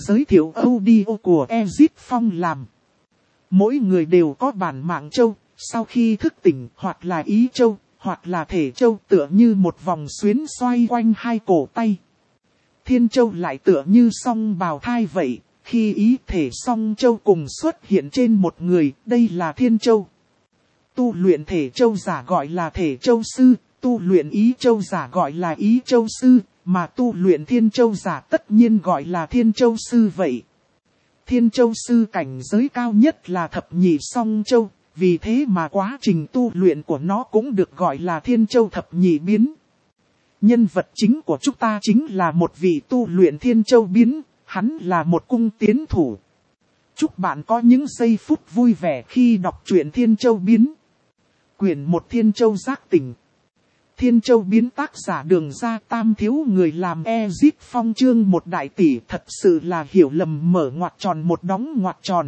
Giới thiệu audio của Ezit Phong làm. Mỗi người đều có bản mạng châu, sau khi thức tỉnh hoặc là ý châu, hoặc là thể châu tựa như một vòng xuyến xoay quanh hai cổ tay. Thiên châu lại tựa như song bào thai vậy, khi ý thể song châu cùng xuất hiện trên một người, đây là thiên châu. Tu luyện thể châu giả gọi là thể châu sư, tu luyện ý châu giả gọi là ý châu sư, mà tu luyện thiên châu giả tất nhiên gọi là thiên châu sư vậy. Thiên châu sư cảnh giới cao nhất là thập nhị song châu, vì thế mà quá trình tu luyện của nó cũng được gọi là thiên châu thập nhị biến. Nhân vật chính của chúng ta chính là một vị tu luyện thiên châu biến, hắn là một cung tiến thủ. Chúc bạn có những giây phút vui vẻ khi đọc truyện Thiên Châu Biến. Quyển 1 Thiên Châu Giác Tỉnh. Thiên Châu Biến tác giả Đường Ra Tam thiếu người làm Ezit Phong chương một đại tỷ, thật sự là hiểu lầm mở ngoặc tròn một đóng ngoặc tròn.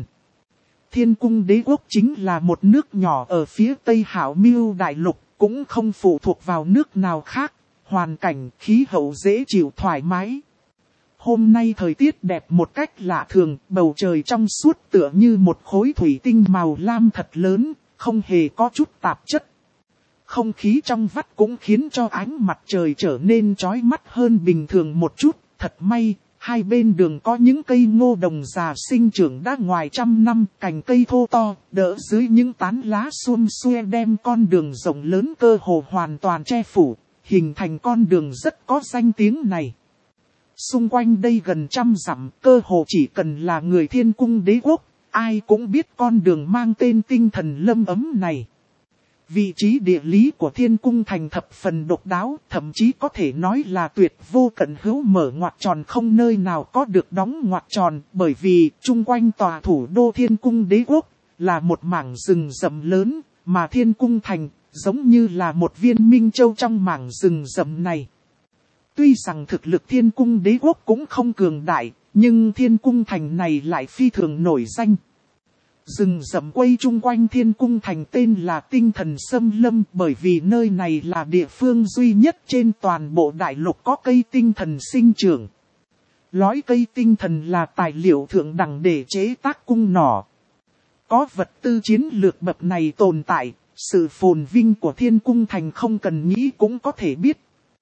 Thiên Cung Đế Quốc chính là một nước nhỏ ở phía Tây Hạo Miêu Đại Lục, cũng không phụ thuộc vào nước nào khác, hoàn cảnh khí hậu dễ chịu thoải mái. Hôm nay thời tiết đẹp một cách lạ thường, bầu trời trong suốt tựa như một khối thủy tinh màu lam thật lớn, không hề có chút tạp chất. Không khí trong vắt cũng khiến cho ánh mặt trời trở nên chói mắt hơn bình thường một chút. Thật may, hai bên đường có những cây ngô đồng già sinh trưởng đã ngoài trăm năm, cành cây thô to, đỡ dưới những tán lá xum xuê đem con đường rộng lớn cơ hồ hoàn toàn che phủ, hình thành con đường rất có danh tiếng này. Xung quanh đây gần trăm dặm, cơ hồ chỉ cần là người Thiên Cung Đế Quốc, ai cũng biết con đường mang tên Tinh Thần Lâm Ấm này. Vị trí địa lý của Thiên Cung thành thập phần độc đáo, thậm chí có thể nói là tuyệt vô cận hữu, mở ngoặc tròn không nơi nào có được đóng ngoặc tròn, bởi vì chung quanh tòa thủ đô Thiên Cung Đế Quốc là một mảng rừng rậm lớn, mà Thiên Cung thành giống như là một viên minh châu trong mảng rừng rậm này. Tuy rằng thực lực Thiên Cung Đế Quốc cũng không cường đại, nhưng Thiên Cung thành này lại phi thường nổi danh. Rừng rậm quay chung quanh Thiên Cung thành tên là Tinh Thần Xâm Lâm, bởi vì nơi này là địa phương duy nhất trên toàn bộ đại lục có cây tinh thần sinh trưởng. Lõi cây tinh thần là tài liệu thượng đẳng để chế tác cung nỏ. Có vật tư chiến lược bậc này tồn tại, sự phồn vinh của Thiên Cung thành không cần nghĩ cũng có thể biết.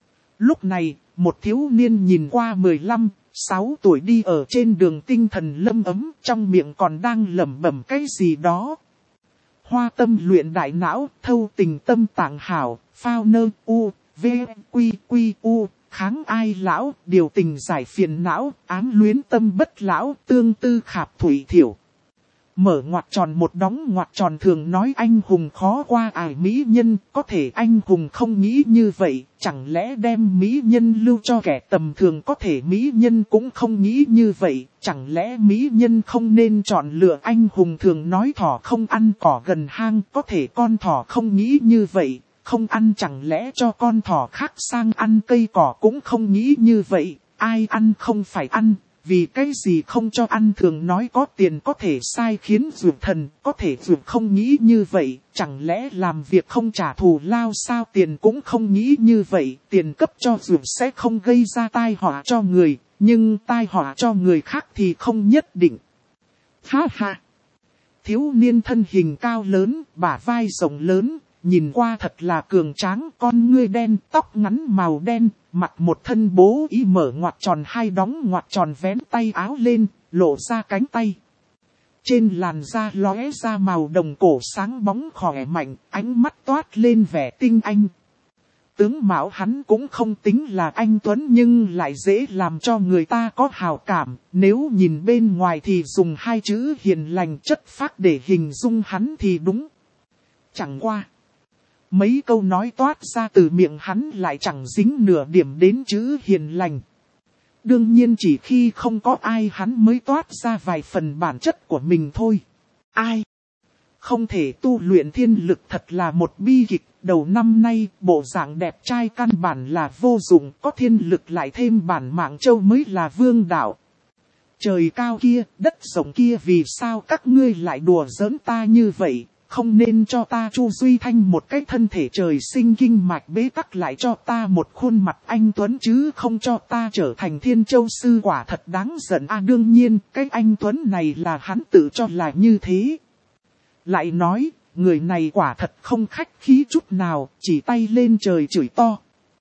Lúc này, một thiếu niên nhìn qua 15-16 tuổi đi ở trên đường Tinh Thần Lâm Ấm, trong miệng còn đang lẩm bẩm cái gì đó. Hoa tâm luyện đại não, thâu tình tâm tạng hảo, phao nơ u, v, quy quy u, kháng ai lão, điều tình giải phiền não, ám luyến tâm bất lão, tương tư khạp thủy thiểu. Mở ngoặc tròn một đóng ngoặc tròn thường nói anh hùng khó qua ải mỹ nhân, có thể anh hùng không nghĩ như vậy, chẳng lẽ đem mỹ nhân lưu cho kẻ tầm thường, có thể mỹ nhân cũng không nghĩ như vậy, chẳng lẽ mỹ nhân không nên chọn lựa anh hùng thường nói thỏ không ăn cỏ gần hang, có thể con thỏ không nghĩ như vậy, không ăn chẳng lẽ cho con thỏ khác sang ăn cây cỏ cũng không nghĩ như vậy, ai ăn không phải ăn. Vì cái gì không cho ăn thường nói có tiền có thể sai khiến dược thần, có thể dược không nghĩ như vậy, chẳng lẽ làm việc không trả thù lao sao, tiền cũng không nghĩ như vậy, tiền cấp cho dược sẽ không gây ra tai họa cho người, nhưng tai họa cho người khác thì không nhất định. Ha ha! Thiếu niên thân hình cao lớn, bả vai rộng lớn, nhìn qua thật là cường tráng, con ngươi đen, tóc ngắn màu đen, mặc một thân bố y mở ngoặc tròn hai đóng ngoặc tròn vén tay áo lên, lộ ra cánh tay. Trên làn da lóe ra màu đồng cổ sáng bóng khỏe mạnh, ánh mắt toát lên vẻ tinh anh. Tướng mạo hắn cũng không tính là anh tuấn nhưng lại dễ làm cho người ta có hào cảm, nếu nhìn bên ngoài thì dùng hai chữ hiền lành chất phác để hình dung hắn thì đúng. Chẳng qua. Mấy câu nói toát ra từ miệng hắn lại chẳng dính nửa điểm đến chữ hiền lành. Đương nhiên chỉ khi không có ai hắn mới toát ra vài phần bản chất của mình thôi. Ai? Không thể tu luyện thiên lực thật là một bi kịch. Đầu năm nay bộ dạng đẹp trai căn bản là vô dụng, có thiên lực lại thêm bản mạng châu mới là vương đạo. Trời cao kia, đất rộng kia, vì sao các ngươi lại đùa giỡn ta như vậy? không nên cho ta Chu Duy Thanh một cái thân thể trời sinh kinh mạch bế tắc, lại cho ta một khuôn mặt anh Tuấn chứ không cho ta trở thành Thiên Châu Sư, quả thật đáng giận a. Đương nhiên, cái anh Tuấn này là hắn tự cho là như thế. Lại nói, người này quả thật không khách khí chút nào, chỉ tay lên trời chửi to.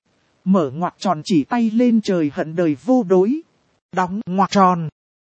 Mở ngoặc tròn, chỉ tay lên trời hận đời vô đối. Đóng ngoặc tròn.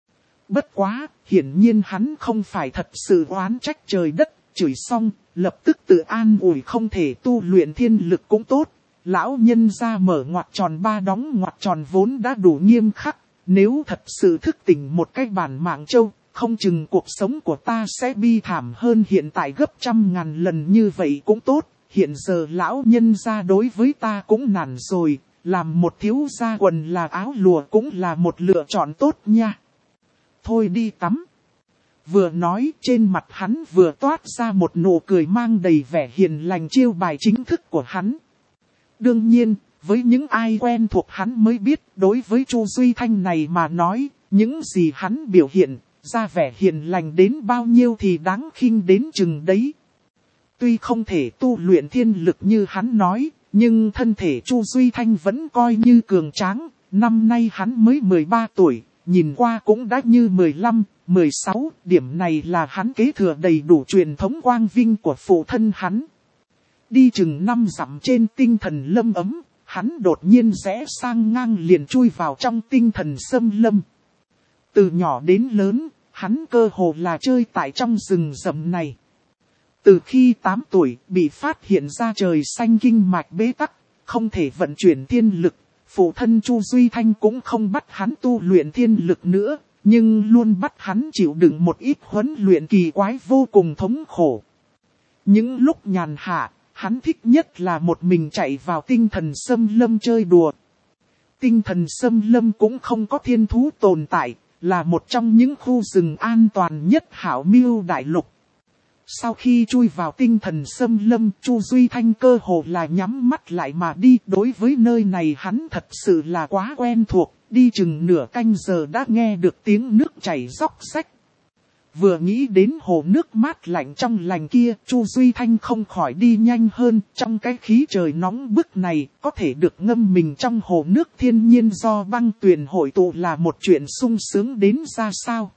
Bất quá, hiển nhiên hắn không phải thật sự oán trách trời đất, chửi xong, lập tức tự an ủi không thể tu luyện thiên lực cũng tốt. Lão nhân ra mở ngoặc tròn ba đóng ngoặc tròn vốn đã đủ nghiêm khắc, nếu thật sự thức tỉnh một cái bản mạng châu, không chừng cuộc sống của ta sẽ bi thảm hơn hiện tại gấp 100.000 lần như vậy cũng tốt. Hiện giờ lão nhân ra đối với ta cũng nản rồi, làm một thiếu gia quần là áo lụa cũng là một lựa chọn tốt nha. Thôi đi tắm. Vừa nói, trên mặt hắn vừa toát ra một nụ cười mang đầy vẻ hiền lành, chiêu bài chính thức của hắn. Đương nhiên, với những ai quen thuộc hắn mới biết, đối với Chu Duy Thanh này mà nói, những gì hắn biểu hiện, ra vẻ hiền lành đến bao nhiêu thì đáng khinh đến chừng đấy. Tuy không thể tu luyện thiên lực như hắn nói, nhưng thân thể Chu Duy Thanh vẫn coi như cường tráng. Năm nay hắn mới 13 tuổi, nhìn qua cũng đã như 15, 16, điểm này là hắn kế thừa đầy đủ truyền thống quang vinh của phụ thân hắn. Đi chừng 5 dặm trên tinh thần lâm ấm, hắn đột nhiên rẽ sang ngang liền chui vào trong tinh thần xâm lâm. Từ nhỏ đến lớn, hắn cơ hồ là chơi tại trong rừng rậm này. Từ khi 8 tuổi bị phát hiện ra trời xanh kinh mạch bế tắc, không thể vận chuyển thiên lực, phụ thân Chu Duy Thanh cũng không bắt hắn tu luyện thiên lực nữa, nhưng luôn bắt hắn chịu đựng một ít huấn luyện kỳ quái vô cùng thống khổ. Những lúc nhàn hạ, hắn thích nhất là một mình chạy vào tinh thần xâm lâm chơi đùa. Tinh thần xâm lâm cũng không có thiên thú tồn tại, là một trong những khu rừng an toàn nhất Hảo Miêu đại lục. Sau khi chui vào tinh thần xâm lâm, Chu Duy Thanh cơ hồ là nhắm mắt lại mà đi. Đối với nơi này hắn thật sự là quá quen thuộc, đi chừng nửa canh giờ đã nghe được tiếng nước chảy róc rách. Vừa nghĩ đến hồ nước mát lạnh trong lành kia, Chu Duy Thanh không khỏi đi nhanh hơn. Trong cái khí trời nóng bức này, có thể được ngâm mình trong hồ nước thiên nhiên do băng tuyền hội tụ là một chuyện sung sướng đến ra sao.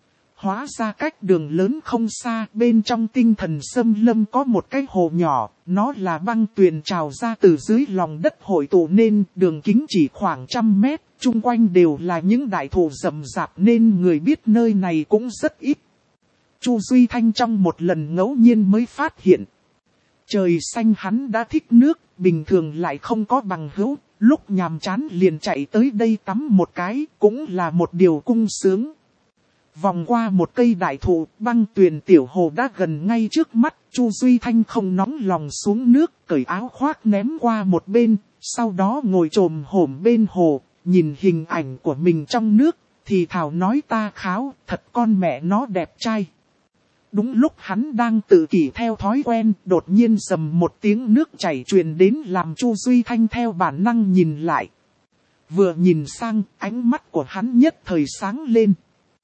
Hóa ra cách đường lớn không xa, bên trong tinh thần xâm lâm có một cái hồ nhỏ, nó là băng tuyền trào ra từ dưới lòng đất hội tụ nên đường kính chỉ khoảng 100 mét, chung quanh đều là những đại thụ rậm rạp nên người biết nơi này cũng rất ít. Chu Duy Thanh trong một lần ngẫu nhiên mới phát hiện. Trời xanh hắn đã thích nước, bình thường lại không có bằng hữu, lúc nhàm chán liền chạy tới đây tắm một cái, cũng là một điều cung sướng. Vòng qua một cây đại thụ, băng tuyền tiểu hồ đã gần ngay trước mắt, Chu Duy Thanh không nóng lòng xuống nước, cởi áo khoác ném qua một bên, sau đó ngồi chồm hổm bên hồ, nhìn hình ảnh của mình trong nước, thì thào nói ta kháo, thật con mẹ nó đẹp trai. Đúng lúc hắn đang tự kỷ theo thói quen, đột nhiên rầm một tiếng nước chảy truyền đến làm Chu Duy Thanh theo bản năng nhìn lại. Vừa nhìn sang, ánh mắt của hắn nhất thời sáng lên.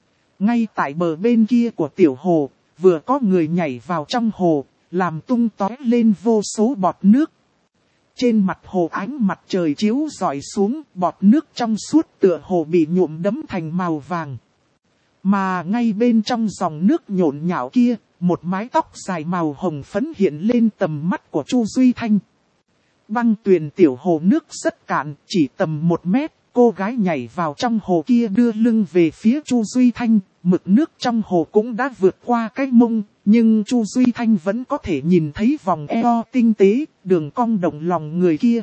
Ngay tại bờ bên kia của tiểu hồ, vừa có người nhảy vào trong hồ, làm tung tóe lên vô số bọt nước. Trên mặt hồ ánh mặt trời chiếu rọi xuống, bọt nước trong suốt tựa hồ bị nhuộm đẫm thành màu vàng. Mà ngay bên trong dòng nước nhộn nhạo kia, một mái tóc dài màu hồng phấn hiện lên tầm mắt của Chu Duy Thanh. Băng tuyền tiểu hồ nước rất cạn, chỉ tầm 1 mét. Cô gái nhảy vào trong hồ kia đưa lưng về phía Chu Duy Thanh, mực nước trong hồ cũng đã vượt qua cái mông, nhưng Chu Duy Thanh vẫn có thể nhìn thấy vòng eo tinh tế, đường cong động lòng người kia.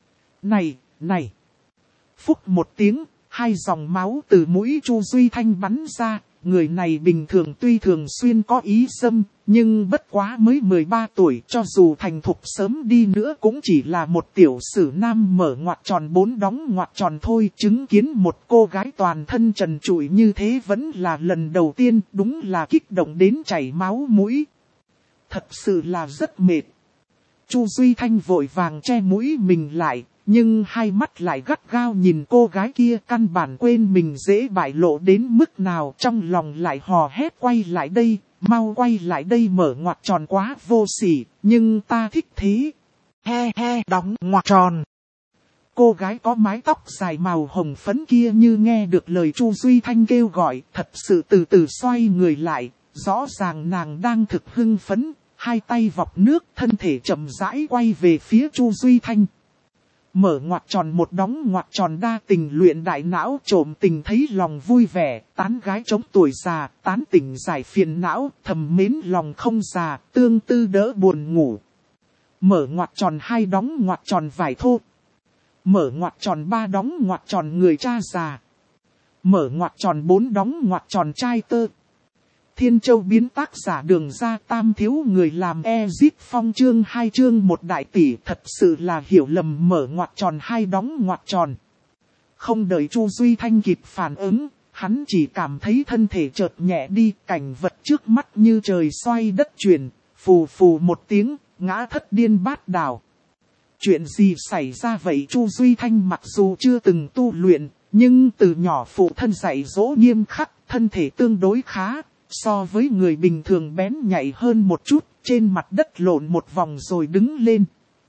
Này! Phúc một tiếng, 2 dòng máu từ mũi Chu Duy Thanh bắn ra, người này bình thường tuy thường xuyên có ý xâm, nhưng bất quá mới 13 tuổi, cho dù thành thục sớm đi nữa cũng chỉ là một tiểu sử nam mở ngoặc tròn 4 đóng ngoặc tròn thôi. Chứng kiến một cô gái toàn thân trần trụi như thế vẫn là lần đầu tiên, đúng là kích động đến chảy máu mũi. Thật sự là rất mệt. Chu Duy Thanh vội vàng che mũi mình lại, nhưng hai mắt lại gắt gao nhìn cô gái kia, căn bản quên mình dễ bại lộ đến mức nào, trong lòng lại hò hét quay lại đây, mau quay lại đây mở ngoặc tròn quá vô sỉ, nhưng ta thích thế. He he đóng ngoặc tròn. Cô gái có mái tóc dài màu hồng phấn kia như nghe được lời Chu Duy Thanh kêu gọi, thật sự từ từ xoay người lại, rõ ràng nàng đang thực hưng phấn, hai tay vọc nước, thân thể chậm rãi quay về phía Chu Duy Thanh. Mở ngoặc tròn một đóng ngoặc tròn đa tình luyện đại não trộm tình thấy lòng vui vẻ, tán gái chống tuổi già, tán tình giải phiền não, thầm mến lòng không già, tương tư đỡ buồn ngủ. Mở ngoặc tròn hai đóng ngoặc tròn vải thô. Mở ngoặc tròn ba đóng ngoặc tròn người cha già. Mở ngoặc tròn bốn đóng ngoặc tròn trai tơ. Thiên Châu biến tác giả Đường Ra Tam thiếu người làm Ezit Phong chương 2 chương 1 đại tỷ thật sự là hiểu lầm mở ngoặc tròn hai đóng ngoặc tròn. Không đợi Chu Duy Thanh kịp phản ứng, hắn chỉ cảm thấy thân thể chợt nhẹ đi, cảnh vật trước mắt như trời xoay đất chuyển, phù phù một tiếng, ngã thất điên bát đảo. Chuyện gì xảy ra vậy? Chu Duy Thanh mặc dù chưa từng tu luyện, nhưng từ nhỏ phụ thân dạy dỗ nghiêm khắc, thân thể tương đối khá. So với người bình thường bén nhạy hơn một chút, trên mặt đất lộn một vòng rồi đứng lên.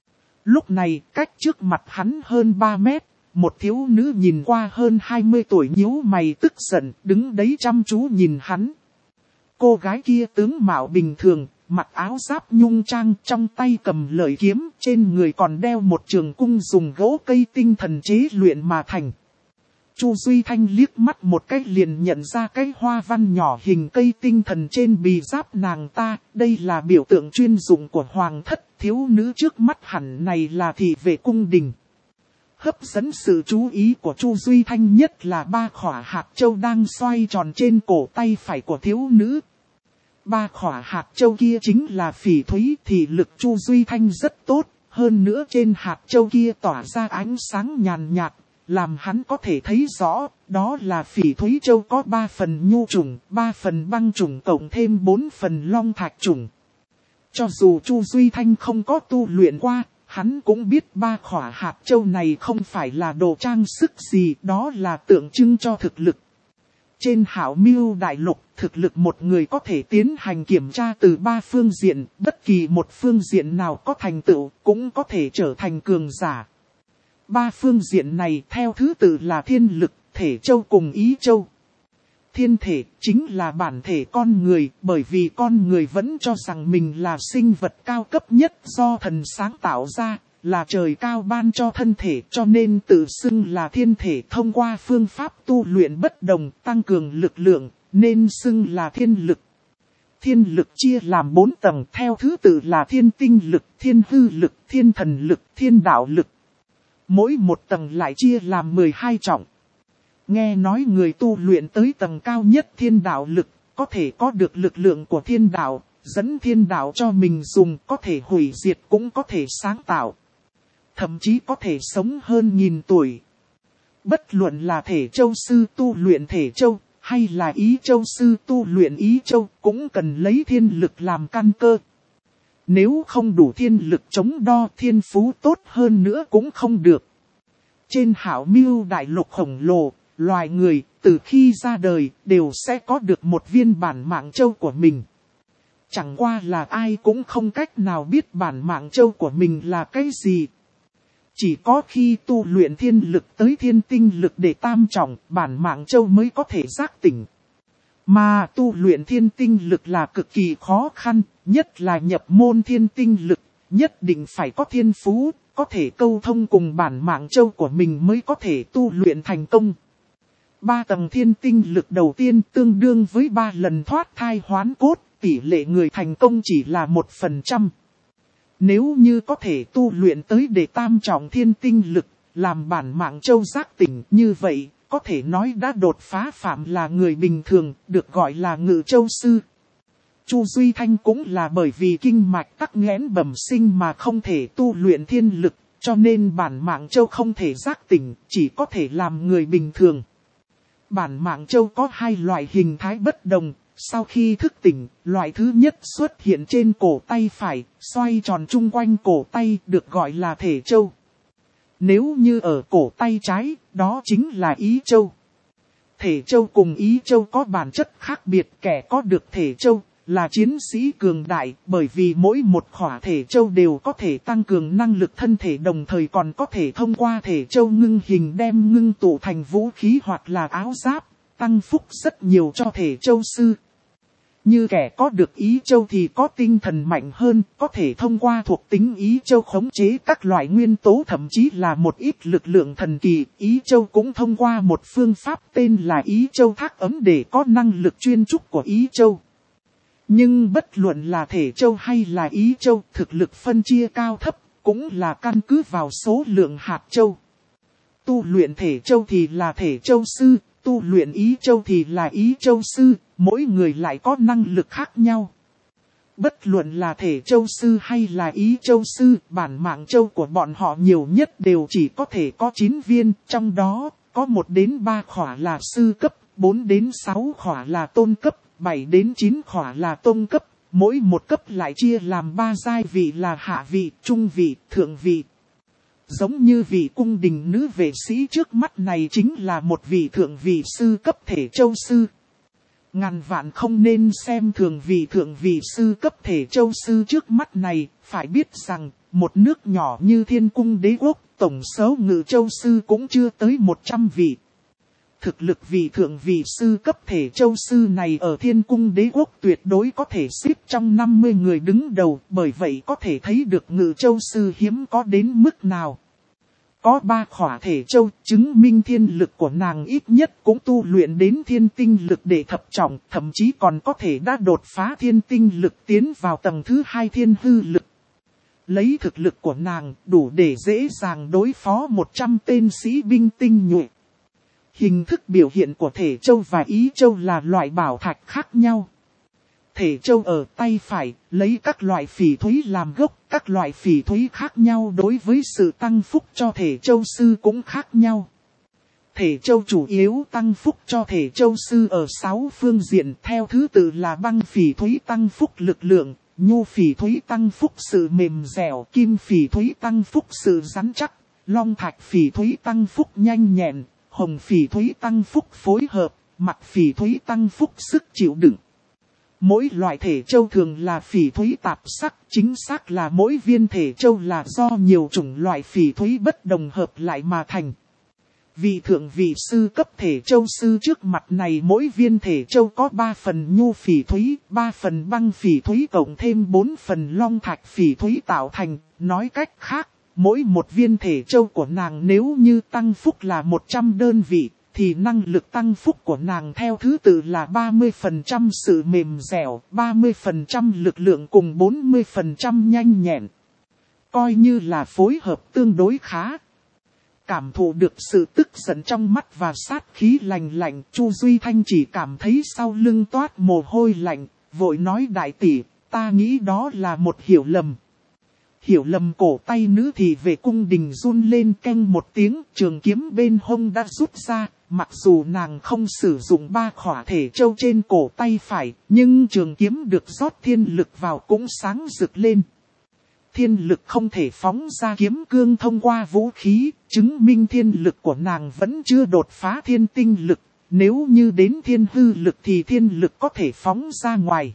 Lúc này, cách trước mặt hắn hơn 3 mét, một thiếu nữ nhìn qua hơn 20 tuổi nhíu mày tức giận, đứng đấy chăm chú nhìn hắn. Cô gái kia tướng mạo bình thường, mặc áo giáp nhung trang, trong tay cầm lợi kiếm, trên người còn đeo một trường cung dùng gỗ cây tinh thần chế luyện mà thành. Chu Duy Thanh liếc mắt một cái liền nhận ra cái hoa văn nhỏ hình cây tinh thần trên bì giáp nàng ta, đây là biểu tượng chuyên dụng của hoàng thất, thiếu nữ trước mắt hẳn này là thị vệ cung đình. Hấp dẫn sự chú ý của Chu Duy Thanh nhất là ba khỏa hạt châu đang xoay tròn trên cổ tay phải của thiếu nữ. Ba khỏa hạt châu kia chính là phỉ thúy, thì lực Chu Duy Thanh rất tốt, hơn nữa trên hạt châu kia tỏa ra ánh sáng nhàn nhạt. Làm hắn có thể thấy rõ, đó là phỉ thúy châu có 3 phần nhu trùng, 3 phần băng trùng cộng thêm 4 phần long thạch trùng. Cho dù Chu Duy Thanh không có tu luyện qua, hắn cũng biết ba khỏa hạt châu này không phải là đồ trang sức gì, đó là tượng trưng cho thực lực. Trên Hảo Miêu Đại Lục, thực lực một người có thể tiến hành kiểm tra từ 3 phương diện, bất kỳ một phương diện nào có thành tựu, cũng có thể trở thành cường giả. 3 phương diện này theo thứ tự là thiên lực, thể châu cùng ý châu. Thiên thể chính là bản thể con người, bởi vì con người vẫn cho rằng mình là sinh vật cao cấp nhất do thần sáng tạo ra, là trời cao ban cho thân thể, cho nên tự xưng là thiên thể. Thông qua phương pháp tu luyện bất đồng tăng cường lực lượng, nên xưng là thiên lực. Thiên lực chia làm 4 tầng theo thứ tự là thiên tinh lực, thiên hư lực, thiên thần lực, thiên đạo lực. Mỗi một tầng lại chia làm 12 trọng. Nghe nói người tu luyện tới tầng cao nhất thiên đạo lực, có thể có được lực lượng của thiên đạo, dẫn thiên đạo cho mình dùng, có thể hủy diệt cũng có thể sáng tạo. Thậm chí có thể sống hơn 1000 tuổi. Bất luận là thể châu sư tu luyện thể châu, hay là ý châu sư tu luyện ý châu, cũng cần lấy thiên lực làm căn cơ. Nếu không đủ thiên lực chống đo, thiên phú tốt hơn nữa cũng không được. Trên Hảo Miêu Đại Lục khổng lồ, loài người từ khi ra đời đều sẽ có được một viên bản mạng châu của mình. Chẳng qua là ai cũng không cách nào biết bản mạng châu của mình là cái gì. Chỉ có khi tu luyện thiên lực tới thiên tinh lực để tam trọng, bản mạng châu mới có thể giác tỉnh. Mà tu luyện thiên tinh lực là cực kỳ khó khăn, nhất là nhập môn thiên tinh lực, nhất định phải có thiên phú, có thể câu thông cùng bản mạng châu của mình mới có thể tu luyện thành công. 3 tầng thiên tinh lực đầu tiên tương đương với 3 lần thoát thai hoán cốt, tỷ lệ người thành công chỉ là 1%. Nếu như có thể tu luyện tới đệ tam trọng thiên tinh lực, làm bản mạng châu giác tỉnh như vậy, có thể nói đã đột phá phạm là người bình thường, được gọi là ngự châu sư. Chu Duy Thanh cũng là bởi vì kinh mạch tắc nghẽn bẩm sinh mà không thể tu luyện thiên lực, cho nên bản mạng châu không thể giác tỉnh, chỉ có thể làm người bình thường. Bản mạng châu có 2 loại hình thái bất đồng, sau khi thức tỉnh, loại thứ nhất xuất hiện trên cổ tay phải, xoay tròn chung quanh cổ tay được gọi là thể châu. Nếu như ở cổ tay trái, đó chính là ý châu. Thể châu cùng ý châu có bản chất khác biệt, kẻ có được thể châu là chiến sĩ cường đại, bởi vì mỗi một khỏa thể châu đều có thể tăng cường năng lực thân thể, đồng thời còn có thể thông qua thể châu ngưng hình đem ngưng tụ thành vũ khí hoặc là áo giáp, tăng phúc rất nhiều cho thể châu sư. Như kẻ có được ý châu thì có tinh thần mạnh hơn, có thể thông qua thuộc tính ý châu khống chế các loại nguyên tố, thậm chí là một ít lực lượng thần kỳ. Ý châu cũng thông qua một phương pháp tên là ý châu thác ấm để có năng lực chuyên trúc của ý châu. Nhưng bất luận là thể châu hay là ý châu, thực lực phân chia cao thấp, cũng là căn cứ vào số lượng hạt châu. Tu luyện thể châu thì là thể châu sư, tu luyện ý châu thì là ý châu sư, mỗi người lại có năng lực khác nhau. Bất luận là thể châu sư hay là ý châu sư, bản mạng châu của bọn họ nhiều nhất đều chỉ có thể có 9 viên, trong đó có 1 đến 3 khỏa là sư cấp, 4 đến 6 khỏa là tôn cấp, 7 đến 9 khỏa là tông cấp, mỗi một cấp lại chia làm 3 giai vị là hạ vị, trung vị, thượng vị. Giống như vị cung đình nữ vệ sĩ trước mắt này chính là một vị thượng vị sư cấp thể châu sư. Ngàn vạn không nên xem thường vị thượng vị sư cấp thể châu sư trước mắt này, phải biết rằng, một nước nhỏ như Thiên Cung Đế Quốc, tổng số ngự châu sư cũng chưa tới 100 vị. Thực lực vị thượng vị sư cấp thể châu sư này ở Thiên Cung Đế Quốc tuyệt đối có thể xếp trong 50 người đứng đầu, bởi vậy có thể thấy được ngự châu sư hiếm có đến mức nào. Có 3 khỏa thể châu, chứng minh thiên lực của nàng ít nhất cũng tu luyện đến thiên tinh lực để thập trọng, thậm chí còn có thể đã đột phá thiên tinh lực tiến vào tầng thứ 2 thiên hư lực. Lấy thực lực của nàng đủ để dễ dàng đối phó 100 tên sĩ binh tinh nhuệ. Hình thức biểu hiện của thể châu và ý châu là loại bảo thạch khác nhau. Thể châu ở tay phải, lấy các loại phỉ thúy làm gốc, các loại phỉ thúy khác nhau đối với sự tăng phúc cho thể châu sư cũng khác nhau. Thể châu chủ yếu tăng phúc cho thể châu sư ở 6 phương diện theo thứ tự là băng phỉ thúy tăng phúc lực lượng, nhu phỉ thúy tăng phúc sự mềm dẻo, kim phỉ thúy tăng phúc sự rắn chắc, long thạch phỉ thúy tăng phúc nhanh nhẹn, hồng phỉ thúy tăng phúc phối hợp, mặc phỉ thúy tăng phúc sức chịu đựng. Mỗi loại thể châu thường là phỉ thúy tạp sắc, chính xác là mỗi viên thể châu là do nhiều chủng loại phỉ thúy bất đồng hợp lại mà thành. Vị thượng vị sư cấp thể châu sư trước mặt này mỗi viên thể châu có 3 phần nhu phỉ thúy, 3 phần băng phỉ thúy cộng thêm 4 phần long thạch phỉ thúy tạo thành, nói cách khác, mỗi một viên thể châu của nàng nếu như tăng phúc là 100 đơn vị, thì năng lực tăng phúc của nàng theo thứ tự là 30% sự mềm dẻo, 30% lực lượng cùng 40% nhanh nhẹn. Coi như là phối hợp tương đối khá. Cảm thụ được sự tức giận trong mắt và sát khí lạnh lạnh, Chu Duy Thanh chỉ cảm thấy sau lưng toát mồ hôi lạnh, vội nói đại tỷ, ta nghĩ đó là một hiểu lầm. Hiểu lầm. Cổ tay nữ thì về cung đình run lên keng một tiếng, trường kiếm bên hông đã rút ra, mặc dù nàng không sử dụng 3 khỏa thể châu trên cổ tay phải, nhưng trường kiếm được rót thiên lực vào cũng sáng rực lên. Thiên lực không thể phóng ra kiếm cương thông qua vũ khí, chứng minh thiên lực của nàng vẫn chưa đột phá thiên tinh lực, nếu như đến thiên hư lực thì thiên lực có thể phóng ra ngoài.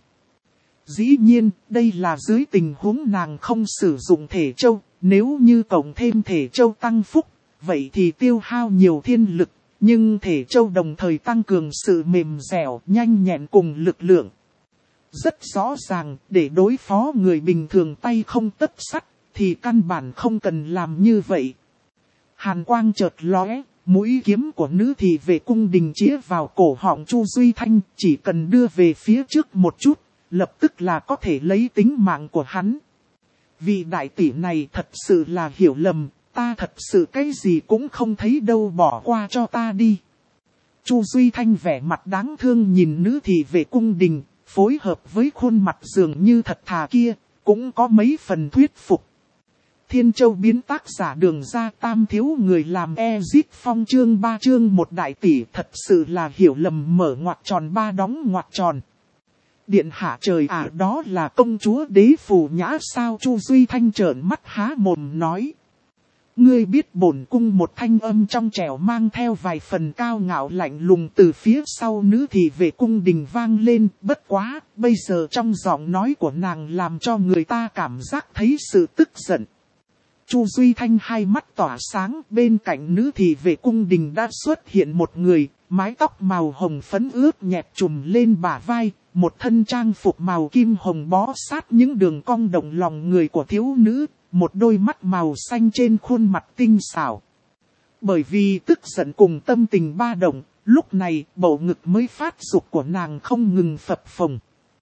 Dĩ nhiên, đây là dưới tình huống nàng không sử dụng thể châu, nếu như cộng thêm thể châu tăng phúc, vậy thì tiêu hao nhiều thiên lực, nhưng thể châu đồng thời tăng cường sự mềm dẻo, nhanh nhẹn cùng lực lượng. Rất rõ ràng, để đối phó người bình thường tay không tấc sắt, thì căn bản không cần làm như vậy. Hàn quang chợt lóe, mũi kiếm của nữ thì về cung đình chĩa vào cổ họng Chu Duy Thanh, chỉ cần đưa về phía trước một chút, lập tức là có thể lấy tính mạng của hắn. Vị đại tỷ này thật sự là hiểu lầm, ta thật sự cái gì cũng không thấy đâu, bỏ qua cho ta đi. Chu Duy Thanh vẻ mặt đáng thương nhìn nữ thị vệ cung đình, phối hợp với khuôn mặt dường như thật thà kia, cũng có mấy phần thuyết phục. Thiên Châu biến tác giả Đường Ra Tam thiếu người làm Ezit Phong chương 3 chương 1 đại tỷ thật sự là hiểu lầm, mở ngoặc tròn 3 đóng ngoặc tròn. Điện hạ trời ạ, đó là công chúa Đế Phù Nhã sao? Chu Duy Thanh trợn mắt há mồm nói. Ngươi biết bổn cung một thanh âm trong trẻo mang theo vài phần cao ngạo lạnh lùng từ phía sau nữ thị vệ cung đình vang lên, bất quá, bây giờ trong giọng nói của nàng làm cho người ta cảm giác thấy sự tức giận. Chu Duy Thanh hai mắt tỏa sáng, bên cạnh nữ thị vệ cung đình đã xuất hiện một người, mái tóc màu hồng phấn ướt nhẹp trùm lên bả vai, một thân trang phục màu kim hồng bó sát những đường cong động lòng người của thiếu nữ, một đôi mắt màu xanh trên khuôn mặt tinh xảo. Bởi vì tức giận cùng tâm tình ba động, lúc này bầu ngực mới phát dục của nàng không ngừng phập phồng.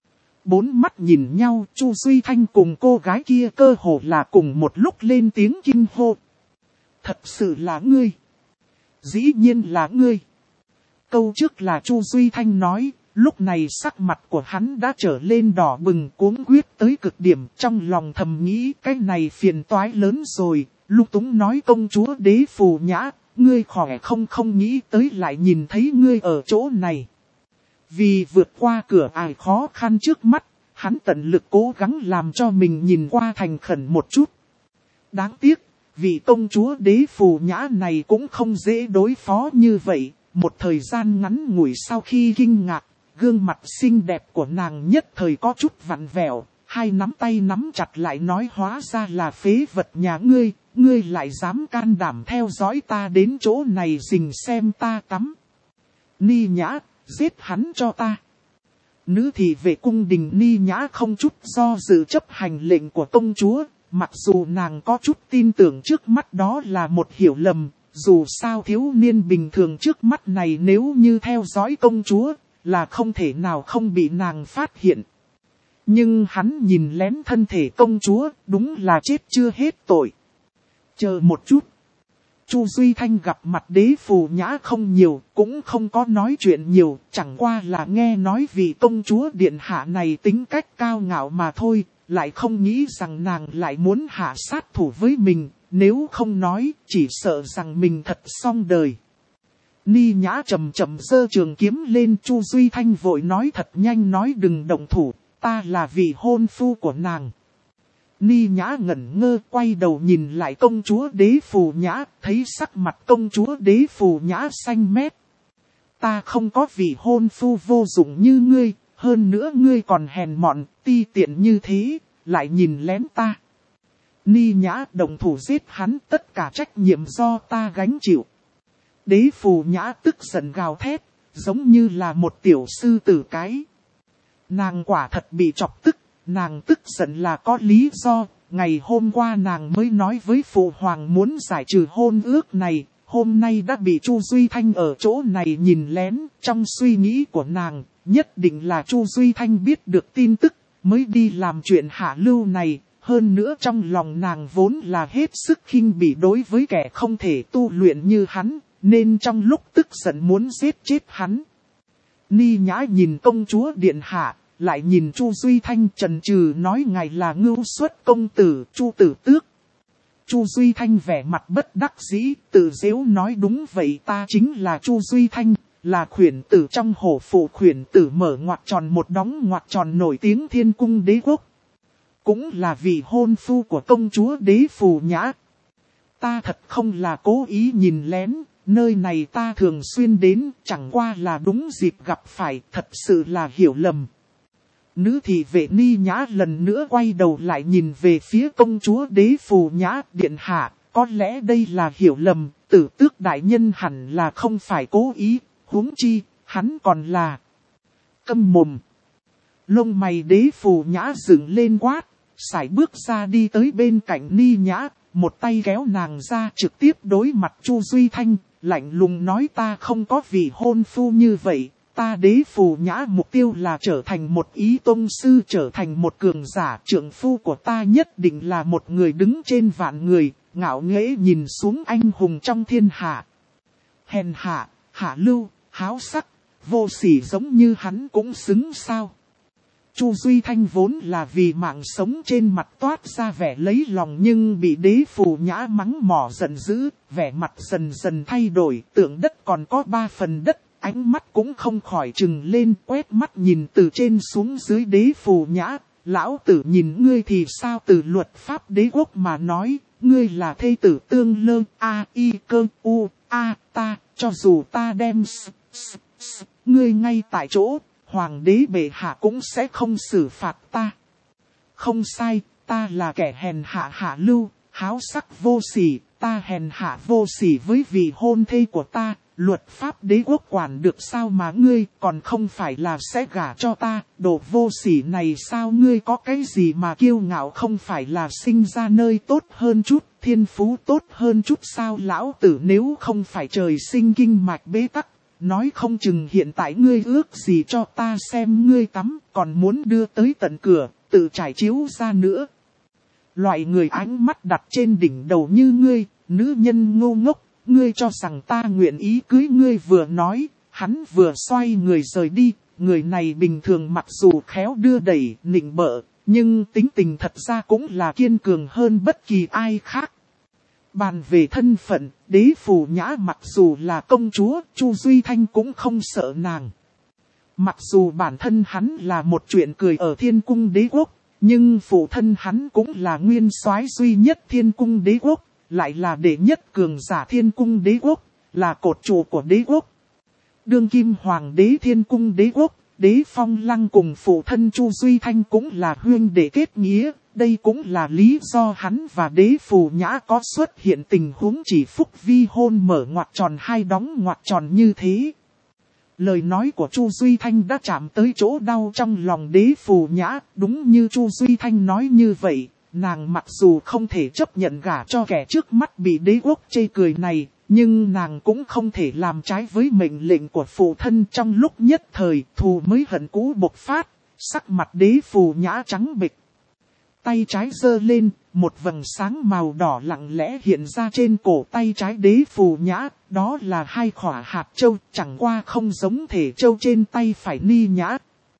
Bốn mắt nhìn nhau, Chu Duy Thanh cùng cô gái kia cơ hồ là cùng một lúc lên tiếng kinh hô. Thật sự là ngươi. Dĩ nhiên là ngươi. Câu trước là Chu Duy Thanh nói, lúc này sắc mặt của hắn đã trở lên đỏ bừng cuống quyết tới cực điểm, trong lòng thầm nghĩ cái này phiền toái lớn rồi, lung túng nói công chúa Đế Phù Nhã, ngươi khỏe không nghĩ tới lại nhìn thấy ngươi ở chỗ này. Vì vượt qua cửa ải khó khăn trước mắt, hắn tận lực cố gắng làm cho mình nhìn qua thành khẩn một chút. Đáng tiếc, vị công chúa Đế Phù Nhã này cũng không dễ đối phó như vậy. Một thời gian ngắn ngủi sau khi kinh ngạc, gương mặt xinh đẹp của nàng nhất thời có chút vặn vẹo, hai nắm tay nắm chặt lại nói hóa ra là phế vật nhà ngươi, ngươi lại dám can đảm theo dõi ta đến chỗ này rình xem ta tắm. Ni Nhã, giết hắn cho ta. Nữ thị vệ cung đình Ni Nhã không chút do dự chấp hành lệnh của công chúa, mặc dù nàng có chút tin tưởng trước mắt đó là một hiểu lầm. Dù sao thiếu niên bình thường trước mắt này nếu như theo dõi công chúa, là không thể nào không bị nàng phát hiện. Nhưng hắn nhìn lén thân thể công chúa, đúng là chết chưa hết tội. Chờ một chút. Chu Duy Thanh gặp mặt Đế Phù Nhã không nhiều, cũng không có nói chuyện nhiều, chẳng qua là nghe nói vì công chúa điện hạ này tính cách cao ngạo mà thôi, lại không nghĩ rằng nàng lại muốn hạ sát thủ với mình. Nếu không nói, chỉ sợ rằng mình thật xong đời. Ni Nhã chậm chậm giơ trường kiếm lên, Chu Duy Thanh vội nói thật nhanh nói đừng động thủ, ta là vị hôn phu của nàng. Ni Nhã ngẩn ngơ quay đầu nhìn lại công chúa Đế Phù Nhã, thấy sắc mặt công chúa Đế Phù Nhã xanh mét. Ta không có vị hôn phu vô dụng như ngươi, hơn nữa ngươi còn hèn mọn, ti tiện như thế, lại nhìn lén ta. Ni Nhã đồng thủ giết hắn, tất cả trách nhiệm do ta gánh chịu. Đế Phù Nhã tức giận gào thét, giống như là một tiểu sư tử cái. Nàng quả thật bị chọc tức, nàng tức giận là có lý do, ngày hôm qua nàng mới nói với Phụ Hoàng muốn giải trừ hôn ước này, hôm nay đã bị Chu Duy Thanh ở chỗ này nhìn lén, trong suy nghĩ của nàng, nhất định là Chu Duy Thanh biết được tin tức, mới đi làm chuyện hạ lưu này. Hơn nữa trong lòng nàng vốn là hết sức khinh bỉ đối với kẻ không thể tu luyện như hắn, nên trong lúc tức giận muốn giết chết hắn. Ni Nhã nhìn công chúa điện hạ, lại nhìn Chu Duy Thanh chần chừ nói ngài là Ngưu Xuất công tử, Chu Tử Tước. Chu Duy Thanh vẻ mặt bất đắc dĩ, tự giễu nói đúng vậy ta chính là Chu Duy Thanh, là khuyển tử trong hổ phụ khuyển tử mở ngoặc tròn một đóng ngoặc tròn nổi tiếng Thiên Cung Đế Quốc. Cũng là vị hôn phu của công chúa Đế Phù Nhã. Ta thật không là cố ý nhìn lén, nơi này ta thường xuyên đến, chẳng qua là đúng dịp gặp phải, thật sự là hiểu lầm. Nữ thị vệ Ni Nhã lần nữa quay đầu lại nhìn về phía công chúa Đế Phù Nhã điện hạ, có lẽ đây là hiểu lầm, Tử Tước đại nhân hẳn là không phải cố ý, huống chi, hắn còn là câm mồm. Lông mày Đế Phù Nhã dựng lên quát, sải bước ra đi tới bên cạnh Ni Nhã, một tay kéo nàng ra trực tiếp đối mặt Chu Duy Thanh, lạnh lùng nói ta không có vị hôn phu như vậy, ta Đế Phù Nhã mục tiêu là trở thành một ý tông sư, trở thành một cường giả, trượng phu của ta nhất định là một người đứng trên vạn người, ngạo nghễ nhìn xuống anh hùng trong thiên hạ. Hèn hạ, hạ lưu, háo sắc, vô sỉ giống như hắn cũng xứng sao. Chu Duy Thanh vốn là vì mạng sống trên mặt toát ra vẻ lấy lòng nhưng bị Đế Phù Nhã mắng mỏ giận dữ, vẻ mặt dần dần thay đổi, tượng đất còn có 3 phần đất, ánh mắt cũng không khỏi trừng lên, quét mắt nhìn từ trên xuống dưới Đế Phù Nhã, lão tử nhìn ngươi thì sao, từ luật pháp đế quốc mà nói, ngươi là thê tử tương lơ, i cơ u, ta, cho dù ta đem ngươi ngay tại chỗ, hoàng đế bệ hạ cũng sẽ không xử phạt ta. Không sai, ta là kẻ hèn hạ hạ lưu, háo sắc vô sỉ, ta hèn hạ vô sỉ với vị hôn thê của ta, luật pháp đế quốc quản được sao mà ngươi còn không phải là sẽ gả cho ta, đồ vô sỉ này sao ngươi có cái gì mà kiêu ngạo, không phải là sinh ra nơi tốt hơn chút, thiên phú tốt hơn chút sao? Lão tử nếu không phải trời sinh kinh mạch bế tắc, nói không chừng hiện tại ngươi ước gì cho ta xem ngươi tắm, còn muốn đưa tới tận cửa, tự trải chiếu ra nữa. Loại người ánh mắt đặt trên đỉnh đầu như ngươi, nữ nhân ngu ngốc, ngươi cho rằng ta nguyện ý cưới ngươi? Vừa nói, hắn vừa xoay người rời đi. Người này bình thường mặc dù khéo đưa đẩy, nịnh bợ, nhưng tính tình thật ra cũng là kiên cường hơn bất kỳ ai khác. Bàn về thân phận, đế Phù Nhã mặc dù là công chúa, Chu Duy Thanh cũng không sợ nàng. Mặc dù bản thân hắn là một chuyện cười ở Thiên Cung Đế Quốc, nhưng phụ thân hắn cũng là nguyên soái duy nhất Thiên Cung Đế Quốc, lại là đệ nhất cường giả Thiên Cung Đế Quốc, là cột trụ của đế quốc. Đương kim hoàng đế Thiên Cung Đế Quốc, Đế Phong Lăng cùng phụ thân Chu Duy Thanh cũng là huynh đệ kết nghĩa. Đây cũng là lý do hắn và đế Phù Nhã có xuất hiện tình huống chỉ phúc vi hôn mở ngoặc tròn hai đóng ngoặc tròn như thế. Lời nói của Chu Duy Thanh đã chạm tới chỗ đau trong lòng đế Phù Nhã. Đúng như Chu Duy Thanh nói như vậy, nàng mặc dù không thể chấp nhận gả cho kẻ trước mắt bị đế quốc chê cười này, nhưng nàng cũng không thể làm trái với mệnh lệnh của phụ thân. Trong lúc nhất thời, thù mới hận cũ bộc phát, sắc mặt đế Phù Nhã trắng bệch. Tay trái giơ lên, một vầng sáng màu đỏ lặng lẽ hiện ra trên cổ tay trái đế Phù Nhã, đó là hai khỏa hạt châu, chẳng qua không giống thể châu trên tay phải Ni Nhã.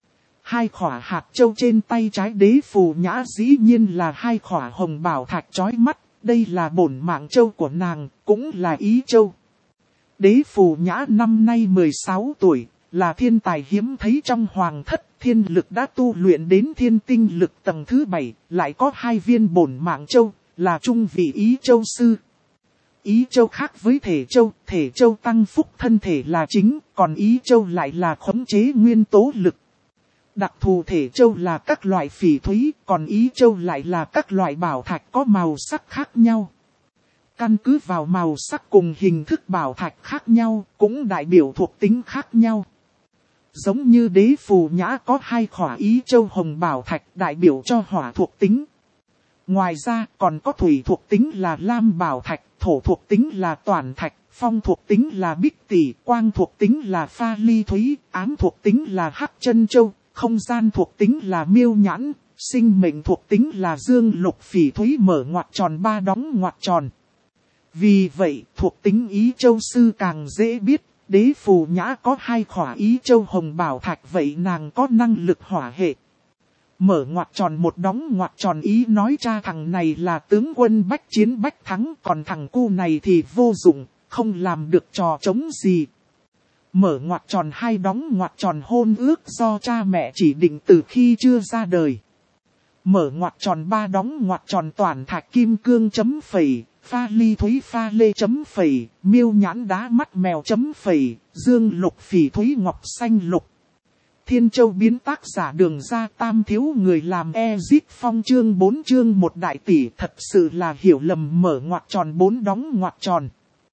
Hai khỏa hạt châu trên tay trái đế Phù Nhã dĩ nhiên là hai khỏa hồng bảo thạch chói mắt, đây là bổn mạng châu của nàng, cũng là ý châu. Đế Phù Nhã năm nay 16 tuổi, là thiên tài hiếm thấy trong hoàng thất, thiên lực đã tu luyện đến thiên tinh lực tầng thứ 7, lại có hai viên bổn mạng châu, là trung vị ý châu sư. Ý châu khác với thể châu tăng phúc thân thể là chính, còn ý châu lại là khống chế nguyên tố lực. Đặc thù thể châu là các loại phỉ thúy, còn ý châu lại là các loại bảo thạch có màu sắc khác nhau. Căn cứ vào màu sắc cùng hình thức bảo thạch khác nhau, cũng đại biểu thuộc tính khác nhau. Giống như đế Phù Nhã có hai khỏa ý châu hồng bảo thạch đại biểu cho hỏa thuộc tính. Ngoài ra còn có thủy thuộc tính là lam bảo thạch, thổ thuộc tính là toản thạch, phong thuộc tính là bích tỷ, quang thuộc tính là pha ly thúy, ám thuộc tính là hắc chân châu, không gian thuộc tính là miêu nhãn, sinh mệnh thuộc tính là dương lục phỉ thúy mở ngoặc tròn ba đóng ngoặc tròn. Vì vậy thuộc tính ý châu sư càng dễ biết. Đế Phù Nhã có hai khỏa ý châu hồng bảo thạch, vậy nàng có năng lực hỏa hệ. Mở ngoặc tròn một đóng ngoặc tròn ý nói cha thằng này là tướng quân bách chiến bách thắng, còn thằng cu này thì vô dụng, không làm được trò chống gì. Mở ngoặc tròn hai đóng ngoặc tròn hôn ước do cha mẹ chỉ định từ khi chưa ra đời. Mở ngoặc tròn ba đóng ngoặc tròn toản thạch kim cương chấm phẩy. Pha ly thúy pha lê chấm phẩy, miêu nhãn đá mắt mèo chấm phẩy, dương lục phỉ thúy ngọc xanh lục. Thiên Châu biến tác giả Đường Ra Tam thiếu người làm Ezit Phong chương 4 chương 1 đại tỷ, thật sự là hiểu lầm. Mở ngoặc tròn 4 đóng ngoặc tròn.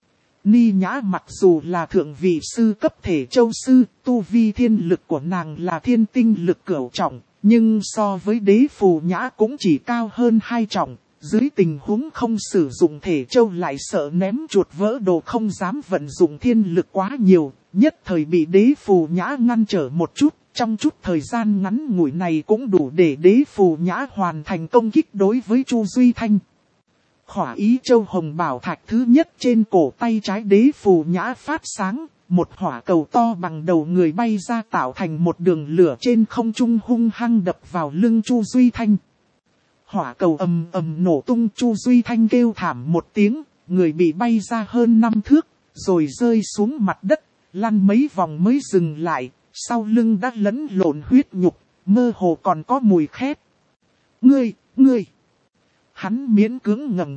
Ni Nhã mặc dù là thượng vị sư cấp thể châu sư, tu vi thiên lực của nàng là thiên tinh lực cửu trọng, nhưng so với đế Phù Nhã cũng chỉ cao hơn 2 trọng. Dưới tình huống không sử dụng thể châu lại sợ ném chuột vỡ đồ, không dám vận dụng thiên lực quá nhiều, nhất thời bị đế Phù Nhã ngăn trở một chút. Trong chút thời gian ngắn ngủi này cũng đủ để đế Phù Nhã hoàn thành công kích đối với Chu Duy Thanh. Khỏa ý châu hồng bảo thạch thứ nhất trên cổ tay trái đế Phù Nhã phát sáng, một hỏa cầu to bằng đầu người bay ra tạo thành một đường lửa trên không trung hung hăng đập vào lưng Chu Duy Thanh. Hỏa cầu ầm ầm nổ tung, Chu Duy Thanh kêu thảm một tiếng, người bị bay ra hơn 5 thước, rồi rơi xuống mặt đất, lăn mấy vòng mới dừng lại, sau lưng đã lẫn lộn huyết nhục, mơ hồ còn có mùi khét. Ngươi! Hắn miễn cưỡng ngẩng đầu,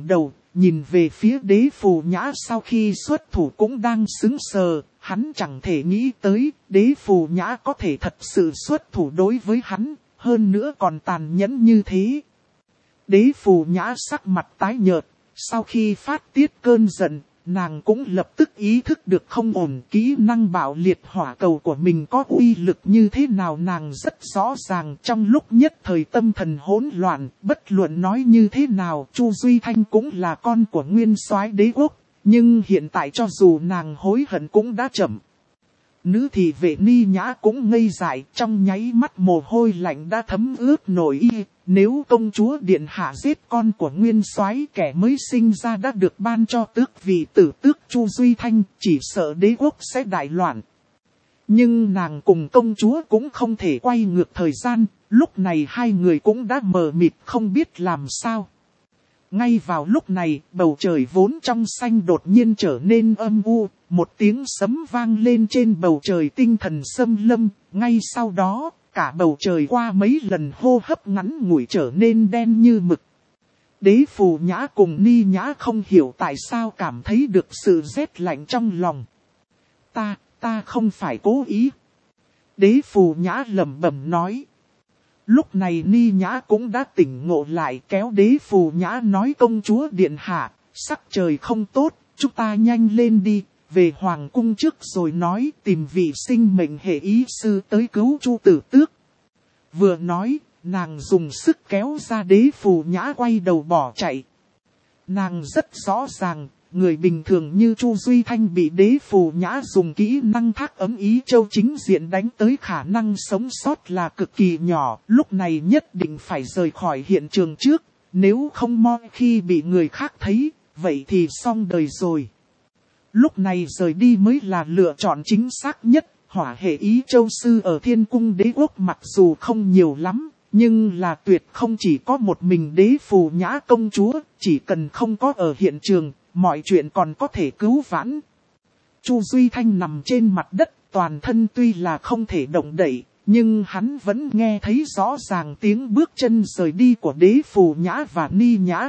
nhìn về phía Đế Phù Nhã sau khi xuất thủ cũng đang sững sờ, hắn chẳng thể nghĩ tới Đế Phù Nhã có thể thật sự xuất thủ đối với hắn, hơn nữa còn tàn nhẫn như thế. Đế Phù Nhã sắc mặt tái nhợt, sau khi phát tiết cơn giận, nàng cũng lập tức ý thức được không ổn, kỹ năng bạo liệt hỏa cầu của mình có uy lực như thế nào nàng rất rõ ràng. Trong lúc nhất thời tâm thần hỗn loạn, bất luận nói như thế nào, Chu Duy Thanh cũng là con của nguyên soái đế quốc, nhưng hiện tại cho dù nàng hối hận cũng đã chậm. Nữ thị vệ Ni Nhã cũng ngây dại, trong nháy mắt mồ hôi lạnh đã thấm ướt nội y. Nếu công chúa điện hạ giết con của nguyên soái, kẻ mới sinh ra đã được ban cho tước vị tử tước Chu Duy Thanh, chỉ sợ đế quốc sẽ đại loạn. Nhưng nàng cùng công chúa cũng không thể quay ngược thời gian, lúc này hai người cũng đã mờ mịt không biết làm sao. Ngay vào lúc này, bầu trời vốn trong xanh đột nhiên trở nên âm u, một tiếng sấm vang lên trên bầu trời tinh thần xâm lâm, ngay sau đó, cả bầu trời qua mấy lần hô hấp ngắn ngủi trở nên đen như mực. Đế Phù Nhã cùng Ni Nhã không hiểu tại sao cảm thấy được sự rét lạnh trong lòng. Ta không phải cố ý. Đế Phù Nhã lẩm bẩm nói. Lúc này Ni Nhã cũng đã tỉnh ngộ lại, kéo Đế Phù Nhã nói công chúa điện hạ, sắc trời không tốt, chúng ta nhanh lên đi, về hoàng cung trước rồi nói tìm vị sinh mệnh hệ ý sư tới cứu Chu Tử Tước. Vừa nói, nàng dùng sức kéo ra Đế Phù Nhã quay đầu bỏ chạy. Nàng rất rõ ràng, người bình thường như Chu Duy Thanh bị Đế Phù Nhã dùng kỹ năng thác ấm ý châu chính diện đánh tới khả năng sống sót là cực kỳ nhỏ, lúc này nhất định phải rời khỏi hiện trường trước, nếu không mo khi bị người khác thấy, vậy thì xong đời rồi. Lúc này rời đi mới là lựa chọn chính xác nhất. Hỏa hệ ý châu sư ở Thiên Cung đế quốc mặc dù không nhiều lắm, nhưng là tuyệt không chỉ có một mình Đế Phù Nhã công chúa, chỉ cần không có ở hiện trường, mọi chuyện còn có thể cứu vãn. Chu Duy Thanh nằm trên mặt đất, toàn thân tuy là không thể động đậy, nhưng hắn vẫn nghe thấy rõ ràng tiếng bước chân rời đi của Đế Phù Nhã và Ni Nhã.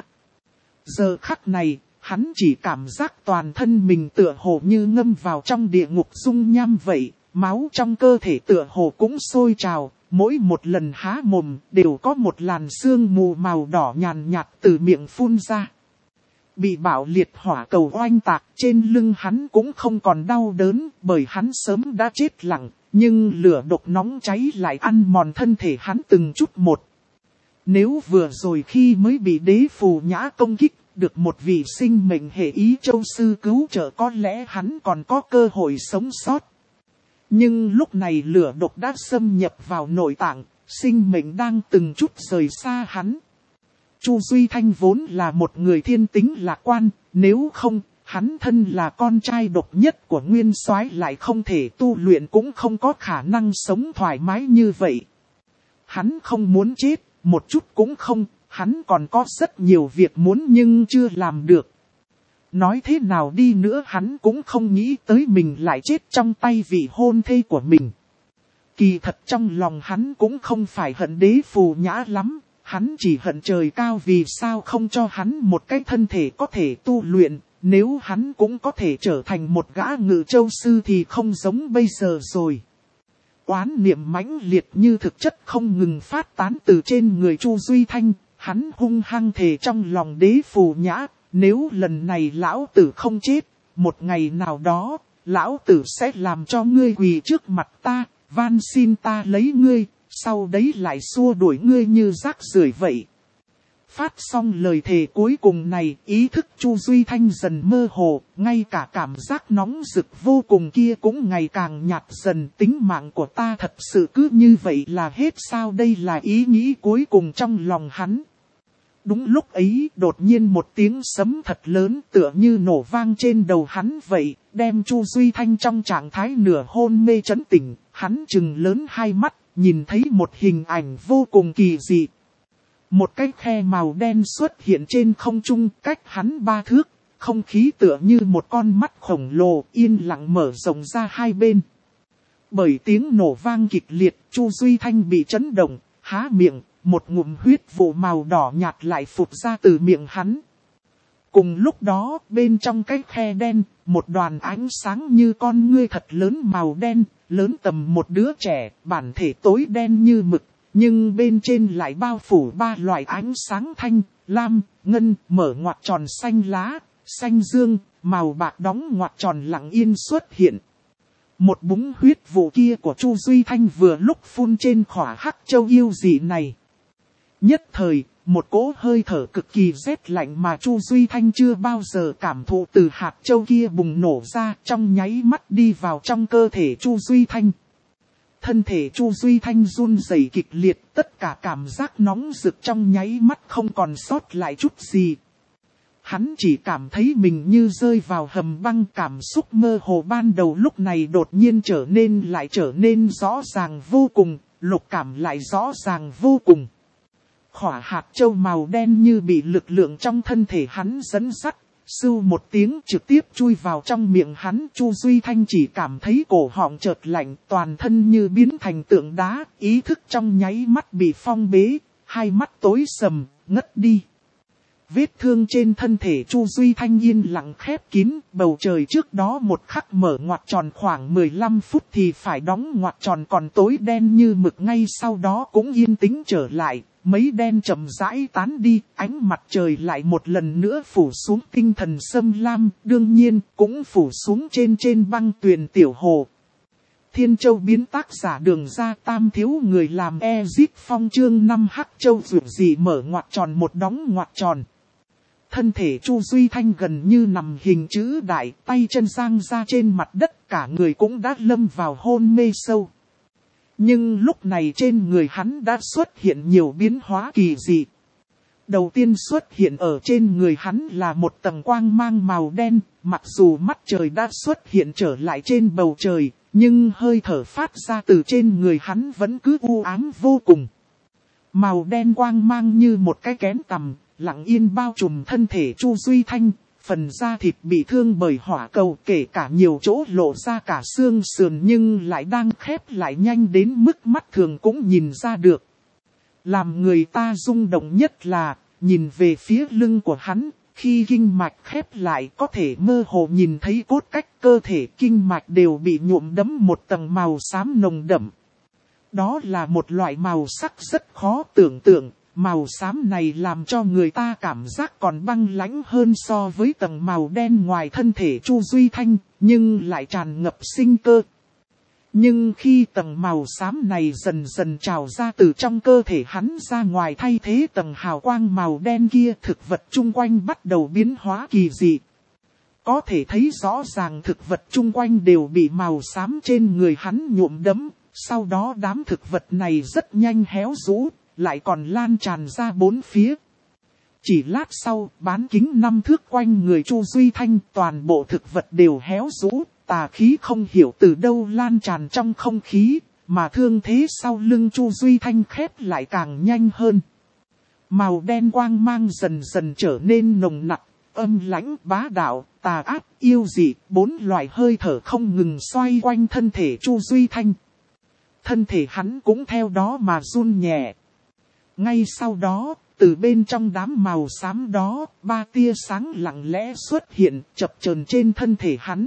Giờ khắc này, hắn chỉ cảm giác toàn thân mình tựa hồ như ngâm vào trong địa ngục dung nham vậy, máu trong cơ thể tựa hồ cũng sôi trào, mỗi một lần há mồm đều có một làn sương mù màu đỏ nhàn nhạt từ miệng phun ra. Bị bạo liệt hỏa cầu oanh tạc, trên lưng hắn cũng không còn đau đớn, bởi hắn sớm đã chết lặng, nhưng lửa độc nóng cháy lại ăn mòn thân thể hắn từng chút một. Nếu vừa rồi khi mới bị Đế Phù Nhã công kích, được một vị sinh mệnh hệ ý châu sư cứu trợ có lẽ hắn còn có cơ hội sống sót. Nhưng lúc này lửa độc đã xâm nhập vào nội tạng, sinh mệnh đang từng chút rời xa hắn. Chu Duy Thanh vốn là một người thiên tính lạc quan, nếu không, hắn thân là con trai độc nhất của nguyên soái lại không thể tu luyện cũng không có khả năng sống thoải mái như vậy. Hắn không muốn chết, một chút cũng không, hắn còn có rất nhiều việc muốn nhưng chưa làm được. Nói thế nào đi nữa hắn cũng không nghĩ tới mình lại chết trong tay vị hôn thê của mình. Kỳ thật trong lòng hắn cũng không phải hận Đế Phù Nhã lắm, hắn chỉ hận trời cao vì sao không cho hắn một cái thân thể có thể tu luyện, nếu hắn cũng có thể trở thành một gã ngự châu sư thì không giống bây giờ rồi. Oán niệm mãnh liệt như thực chất không ngừng phát tán từ trên người Chu Duy Thanh, hắn hung hăng thề trong lòng Đế Phù Nhã. Nếu lần này lão tử không chết, một ngày nào đó, lão tử sẽ làm cho ngươi quỳ trước mặt ta, van xin ta lấy ngươi, sau đấy lại xua đuổi ngươi như rác rưởi vậy. Phát xong lời thề cuối cùng này, ý thức Chu Duy Thanh dần mơ hồ, ngay cả cảm giác nóng rực vô cùng kia cũng ngày càng nhạt dần. Tính mạng của ta thật sự cứ như vậy là hết sao? Đây là ý nghĩ cuối cùng trong lòng hắn. Đúng lúc ấy, đột nhiên một tiếng sấm thật lớn tựa như nổ vang trên đầu hắn vậy, đem Chu Duy Thanh trong trạng thái nửa hôn mê chấn tỉnh, hắn trừng lớn hai mắt, nhìn thấy một hình ảnh vô cùng kỳ dị. Một cái khe màu đen xuất hiện trên không trung cách hắn 3 thước, không khí tựa như một con mắt khổng lồ yên lặng mở rộng ra hai bên. Bởi tiếng nổ vang kịch liệt, Chu Duy Thanh bị chấn động, há miệng. Một ngụm huyết vụ màu đỏ nhạt lại phụt ra từ miệng hắn. Cùng lúc đó, bên trong cái khe đen, một đoàn ánh sáng như con ngươi thật lớn màu đen, lớn tầm một đứa trẻ, bản thể tối đen như mực, nhưng bên trên lại bao phủ ba loại ánh sáng thanh, lam, ngân, mở ngoặc tròn xanh lá, xanh dương, màu bạc đóng ngoặc tròn lặng yên xuất hiện. Một búng huyết vụ kia của Chu Duy Thanh vừa lúc phun trên khỏa hắc châu yêu dị này. Nhất thời, một cỗ hơi thở cực kỳ rét lạnh mà Chu Duy Thanh chưa bao giờ cảm thụ từ hạt châu kia bùng nổ ra, trong nháy mắt đi vào trong cơ thể Chu Duy Thanh. Thân thể Chu Duy Thanh run rẩy kịch liệt, tất cả cảm giác nóng rực trong nháy mắt không còn sót lại chút gì. Hắn chỉ cảm thấy mình như rơi vào hầm băng, cảm xúc mơ hồ ban đầu lúc này đột nhiên trở nên rõ ràng vô cùng, lục cảm lại rõ ràng vô cùng. Khỏa hạt châu màu đen như bị lực lượng trong thân thể hắn dẫn dắt, sưu một tiếng trực tiếp chui vào trong miệng hắn. Chu Duy Thanh chỉ cảm thấy cổ họng chợt lạnh, toàn thân như biến thành tượng đá, ý thức trong nháy mắt bị phong bế, hai mắt tối sầm, ngất đi. Vết thương trên thân thể Chu Duy Thanh yên lặng khép kín, bầu trời trước đó một khắc mở ngoặc tròn khoảng 15 phút thì phải đóng ngoặc tròn còn tối đen như mực, ngay sau đó cũng yên tĩnh trở lại, mấy đen chậm rãi tán đi, ánh mặt trời lại một lần nữa phủ xuống tinh thần sâm lam, đương nhiên cũng phủ xuống trên băng tuyền tiểu hồ. Thiên Châu biến tác giả Đường Ra Tam thiếu người làm Ezit Phong chương 5 hắc châu dược dị mở ngoặc tròn một đóng ngoặc tròn. Thân thể Chu Duy Thanh gần như nằm hình chữ đại, tay chân giang ra trên mặt đất, cả người cũng đã lâm vào hôn mê sâu. Nhưng lúc này trên người hắn đã xuất hiện nhiều biến hóa kỳ dị. Đầu tiên xuất hiện ở trên người hắn là một tầng quang mang màu đen, mặc dù mắt trời đã xuất hiện trở lại trên bầu trời, nhưng hơi thở phát ra từ trên người hắn vẫn cứ u ám vô cùng. Màu đen quang mang như một cái kén tằm, lặng yên bao trùm thân thể Chu Duy Thanh, phần da thịt bị thương bởi hỏa cầu, kể cả nhiều chỗ lộ ra cả xương sườn nhưng lại đang khép lại nhanh đến mức mắt thường cũng nhìn ra được. Làm người ta rung động nhất là, nhìn về phía lưng của hắn, khi kinh mạch khép lại có thể mơ hồ nhìn thấy cốt cách cơ thể kinh mạch đều bị nhuộm đẫm một tầng màu xám nồng đậm. Đó là một loại màu sắc rất khó tưởng tượng. Màu xám này làm cho người ta cảm giác còn băng lãnh hơn so với tầng màu đen ngoài thân thể Chu Duy Thanh, nhưng lại tràn ngập sinh cơ. Nhưng khi tầng màu xám này dần dần trào ra từ trong cơ thể hắn ra ngoài thay thế tầng hào quang màu đen kia, thực vật chung quanh bắt đầu biến hóa kỳ dị. Có thể thấy rõ ràng thực vật chung quanh đều bị màu xám trên người hắn nhuộm đẫm, sau đó đám thực vật này rất nhanh héo rũ, lại còn lan tràn ra bốn phía. Chỉ lát sau, bán kính 5 thước quanh người Chu Duy Thanh, toàn bộ thực vật đều héo rũ, tà khí không hiểu từ đâu lan tràn trong không khí, mà thương thế sau lưng Chu Duy Thanh khép lại càng nhanh hơn. Màu đen quang mang dần dần trở nên nồng nặc, âm lãnh, bá đạo, tà ác, yêu dị, 4 loại hơi thở không ngừng xoay quanh thân thể Chu Duy Thanh. Thân thể hắn cũng theo đó mà run nhẹ. Ngay sau đó, từ bên trong đám màu xám đó, 3 tia sáng lặng lẽ xuất hiện, chập chờn trên thân thể hắn.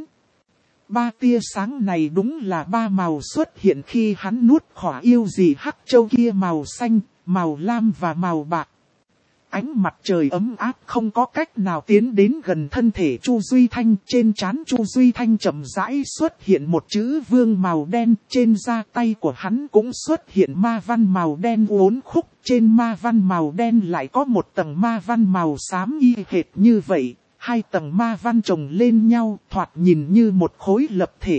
3 tia sáng này đúng là 3 màu xuất hiện khi hắn nuốt khỏa yêu dị hắc châu kia, màu xanh, màu lam và màu bạc. Ánh mặt trời ấm áp không có cách nào tiến đến gần thân thể Chu Duy Thanh. Trên trán Chu Duy Thanh chậm rãi xuất hiện một chữ vương màu đen. Trên da tay của hắn cũng xuất hiện ma văn màu đen uốn khúc. Trên ma văn màu đen lại có một tầng ma văn màu xám y hệt như vậy. 2 tầng ma văn chồng lên nhau, thoạt nhìn như một khối lập thể.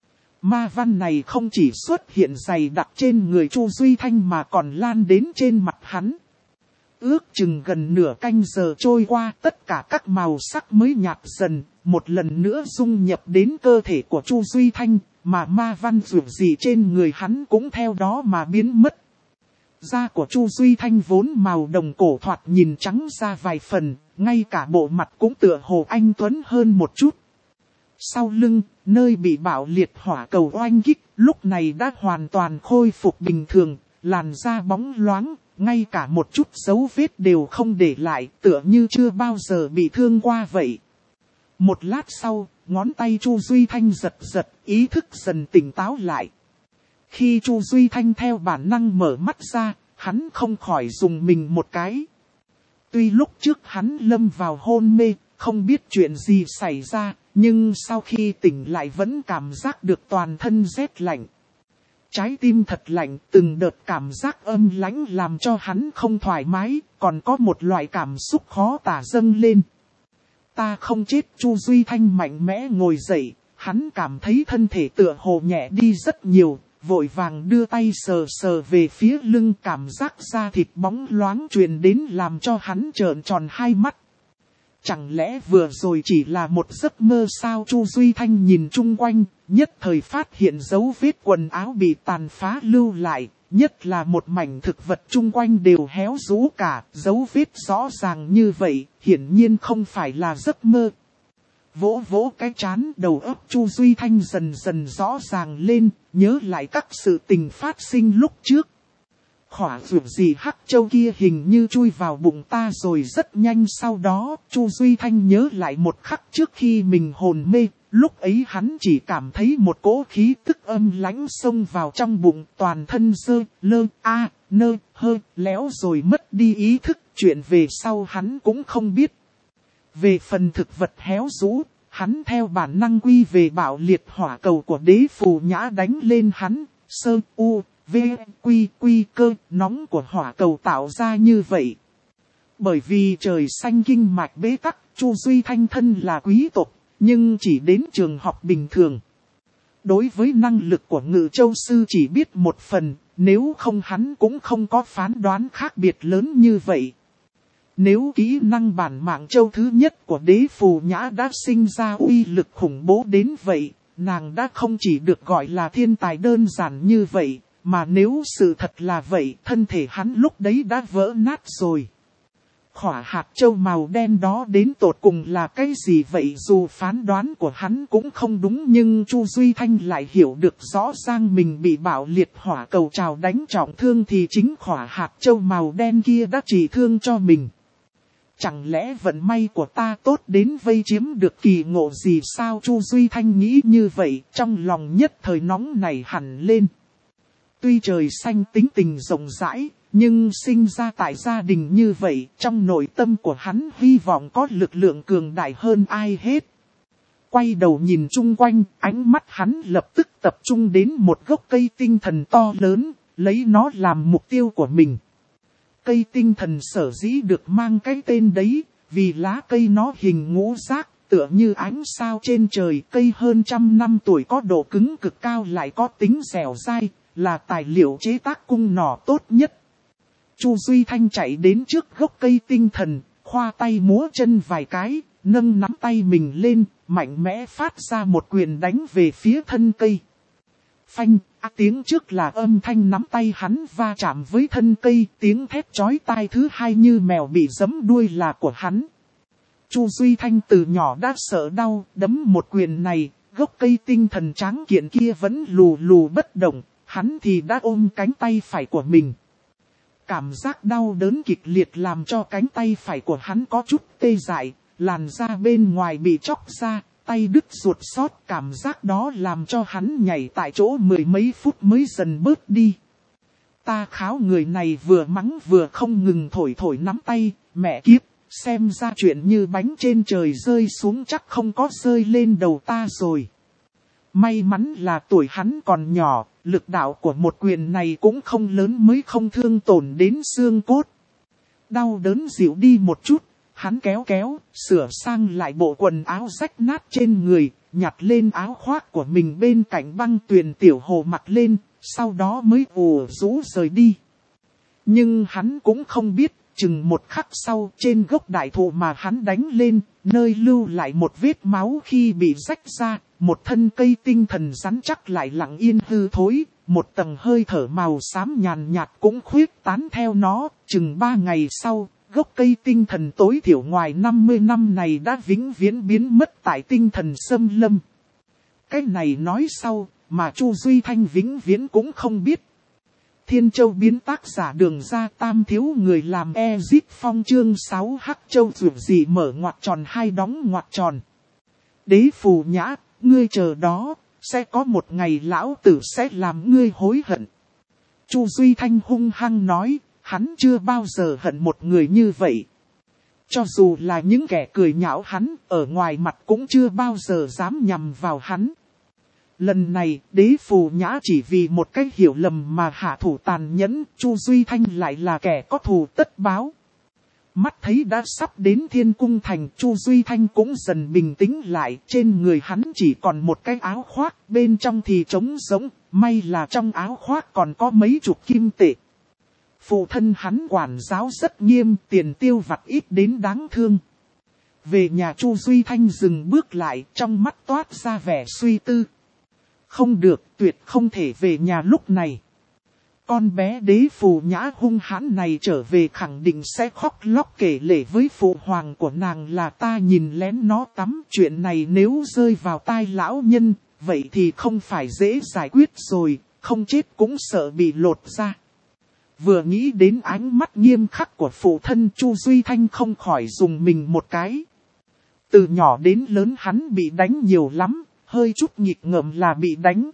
Ma văn này không chỉ xuất hiện dày đặc trên người Chu Duy Thanh mà còn lan đến trên mặt hắn. Ước chừng gần nửa canh giờ trôi qua, tất cả các màu sắc mới nhạt dần, một lần nữa dung nhập đến cơ thể của Chu Duy Thanh, mà ma văn rủi gì trên người hắn cũng theo đó mà biến mất. Da của Chu Duy Thanh vốn màu đồng cổ thoạt nhìn trắng ra vài phần, ngay cả bộ mặt cũng tựa hồ anh tuấn hơn một chút. Sau lưng, nơi bị bạo liệt hỏa cầu oanh kích, lúc này đã hoàn toàn khôi phục bình thường, làn da bóng loáng, ngay cả một chút dấu vết đều không để lại, tựa như chưa bao giờ bị thương qua vậy. Một lát sau, ngón tay Chu Duy Thanh giật giật, ý thức dần tỉnh táo lại. Khi Chu Duy Thanh theo bản năng mở mắt ra, hắn không khỏi dùng mình một cái. Tuy lúc trước hắn lâm vào hôn mê, không biết chuyện gì xảy ra, nhưng sau khi tỉnh lại vẫn cảm giác được toàn thân rét lạnh. Trái tim thật lạnh, từng đợt cảm giác âm lãnh làm cho hắn không thoải mái, còn có một loại cảm xúc khó tả dâng lên. Ta không chết. Chu Duy Thanh mạnh mẽ ngồi dậy, hắn cảm thấy thân thể tựa hồ nhẹ đi rất nhiều, vội vàng đưa tay sờ sờ về phía lưng, cảm giác da thịt bóng loáng truyền đến làm cho hắn trợn tròn hai mắt. Chẳng lẽ vừa rồi chỉ là một giấc mơ sao? Chu Duy Thanh nhìn chung quanh, nhất thời phát hiện dấu vết quần áo bị tàn phá lưu lại, nhất là một mảnh thực vật chung quanh đều héo rũ cả, dấu vết rõ ràng như vậy, hiển nhiên không phải là giấc mơ. Vỗ vỗ cái trán, đầu óc Chu Duy Thanh dần dần rõ ràng lên, nhớ lại các sự tình phát sinh lúc trước. Khỏa dược gì hắc châu kia hình như chui vào bụng ta rồi. Rất nhanh sau đó, Chu Duy Thanh nhớ lại một khắc trước khi mình hồn mê, lúc ấy hắn chỉ cảm thấy một cỗ khí tức âm lãnh xông vào trong bụng, toàn thân nơ hơi léo rồi mất đi ý thức, chuyện về sau hắn cũng không biết. Về phần thực vật héo rũ, hắn theo bản năng quy về bạo liệt hỏa cầu của Đế Phù Nhã đánh lên hắn, quy cơ nóng của hỏa cầu tạo ra như vậy. Bởi vì trời xanh kinh mạch bế tắc, Chu Duy Thanh thân là quý tộc, nhưng chỉ đến trường học bình thường. Đối với năng lực của Ngự Châu Sư chỉ biết một phần, nếu không hắn cũng không có phán đoán khác biệt lớn như vậy. Nếu kỹ năng bản mạng châu thứ nhất của Đế Phù Nhã đã sinh ra uy lực khủng bố đến vậy, nàng đã không chỉ được gọi là thiên tài đơn giản như vậy, mà nếu sự thật là vậy, thân thể hắn lúc đấy đã vỡ nát rồi. Khỏa hạt châu màu đen đó đến tột cùng là cái gì vậy? Dù phán đoán của hắn cũng không đúng, nhưng Chu Duy Thanh lại hiểu được rõ ràng mình bị bạo liệt hỏa cầu trào đánh trọng thương thì chính khỏa hạt châu màu đen kia đã trị thương cho mình. Chẳng lẽ vận may của ta tốt đến vây chiếm được kỳ ngộ gì sao? Chu Duy Thanh nghĩ như vậy, trong lòng nhất thời nóng nảy hẳn lên. Tuy trời xanh tính tình rộng rãi, nhưng sinh ra tại gia đình như vậy, trong nội tâm của hắn hy vọng có lực lượng cường đại hơn ai hết. Quay đầu nhìn chung quanh, ánh mắt hắn lập tức tập trung đến một gốc cây tinh thần to lớn, lấy nó làm mục tiêu của mình. Cây tinh thần sở dĩ được mang cái tên đấy, vì lá cây nó hình ngũ giác, tựa như ánh sao trên trời. Cây hơn 100 năm tuổi, có độ cứng cực cao, lại có tính dẻo dai, là tài liệu chế tác cung nỏ tốt nhất. Chu Duy Thanh chạy đến trước gốc cây tinh thần, khoa tay múa chân vài cái, nâng nắm tay mình lên, mạnh mẽ phát ra một quyền đánh về phía thân cây. Phanh, tiếng trước là âm thanh nắm tay hắn va chạm với thân cây, tiếng thét chói tai thứ hai như mèo bị giẫm đuôi là của hắn. Chu Duy Thanh từ nhỏ đã sợ đau, đấm một quyền này, gốc cây tinh thần tráng kiện kia vẫn lù lù bất động, hắn thì đã ôm cánh tay phải của mình. Cảm giác đau đớn kịch liệt làm cho cánh tay phải của hắn có chút tê dại, làn da bên ngoài bị chóc ra, tay đứt ruột xót. Cảm giác đó làm cho hắn nhảy tại chỗ mười mấy phút mới dần bớt đi. Ta kháo, người này vừa mắng vừa không ngừng thổi nắm tay, mẹ kiếp, xem ra chuyện như bánh trên trời rơi xuống chắc không có rơi lên đầu ta rồi. May mắn là tuổi hắn còn nhỏ, lực đạo của một quyền này cũng không lớn mới không thương tổn đến xương cốt. Đau đớn dịu đi một chút, hắn kéo, sửa sang lại bộ quần áo rách nát trên người, nhặt lên áo khoác của mình bên cạnh băng tuyền tiểu hồ mặc lên, sau đó mới ù rũ rời đi. Nhưng hắn cũng không biết, chừng một khắc sau trên gốc đại thụ mà hắn đánh lên, nơi lưu lại một vết máu khi bị rách ra, một thân cây tinh thần rắn chắc lại lặng yên hư thối, một tầng hơi thở màu xám nhàn nhạt cũng khuyết tán theo nó. Chừng 3 ngày sau, gốc cây tinh thần tối thiểu ngoài 50 năm này đã vĩnh viễn biến mất tại tinh thần xâm lâm. Cái này nói sau, mà Chu Duy Thanh vĩnh viễn cũng không biết. Thiên Châu biến tác giả Đường Ra Tam thiếu người làm Ezit Phong chương 6 Hắc Châu dù gì mở ngoặc tròn hai đóng ngoặc tròn. Đế Phù Nhã, ngươi chờ đó, sẽ có một ngày lão tử sẽ làm ngươi hối hận. Chu Duy Thanh hung hăng nói, hắn chưa bao giờ hận một người như vậy. Cho dù là những kẻ cười nhạo hắn, ở ngoài mặt cũng chưa bao giờ dám nhằm vào hắn. Lần này, Đế Phù Nhã chỉ vì một cái hiểu lầm mà hạ thủ tàn nhẫn, Chu Duy Thanh lại là kẻ có thù tất báo. Mắt thấy đã sắp đến Thiên Cung Thành, Chu Duy Thanh cũng dần bình tĩnh lại, trên người hắn chỉ còn một cái áo khoác, bên trong thì trống rỗng, may là trong áo khoác còn có mấy chục kim tệ. Phụ thân hắn quản giáo rất nghiêm, tiền tiêu vặt ít đến đáng thương. Về nhà Chu Duy Thanh dừng bước lại, trong mắt toát ra vẻ suy tư. Không được, tuyệt không thể về nhà lúc này. Con bé Đế Phù Nhã hung hãn này trở về khẳng định sẽ khóc lóc kể lể với phụ hoàng của nàng là ta nhìn lén nó tắm. Chuyện này nếu rơi vào tai lão nhân, vậy thì không phải dễ giải quyết rồi, không chết cũng sợ bị lột ra. Vừa nghĩ đến ánh mắt nghiêm khắc của phụ thân, Chu Duy Thanh không khỏi dùng mình một cái. Từ nhỏ đến lớn hắn bị đánh nhiều lắm, hơi chút nghịch ngợm là bị đánh.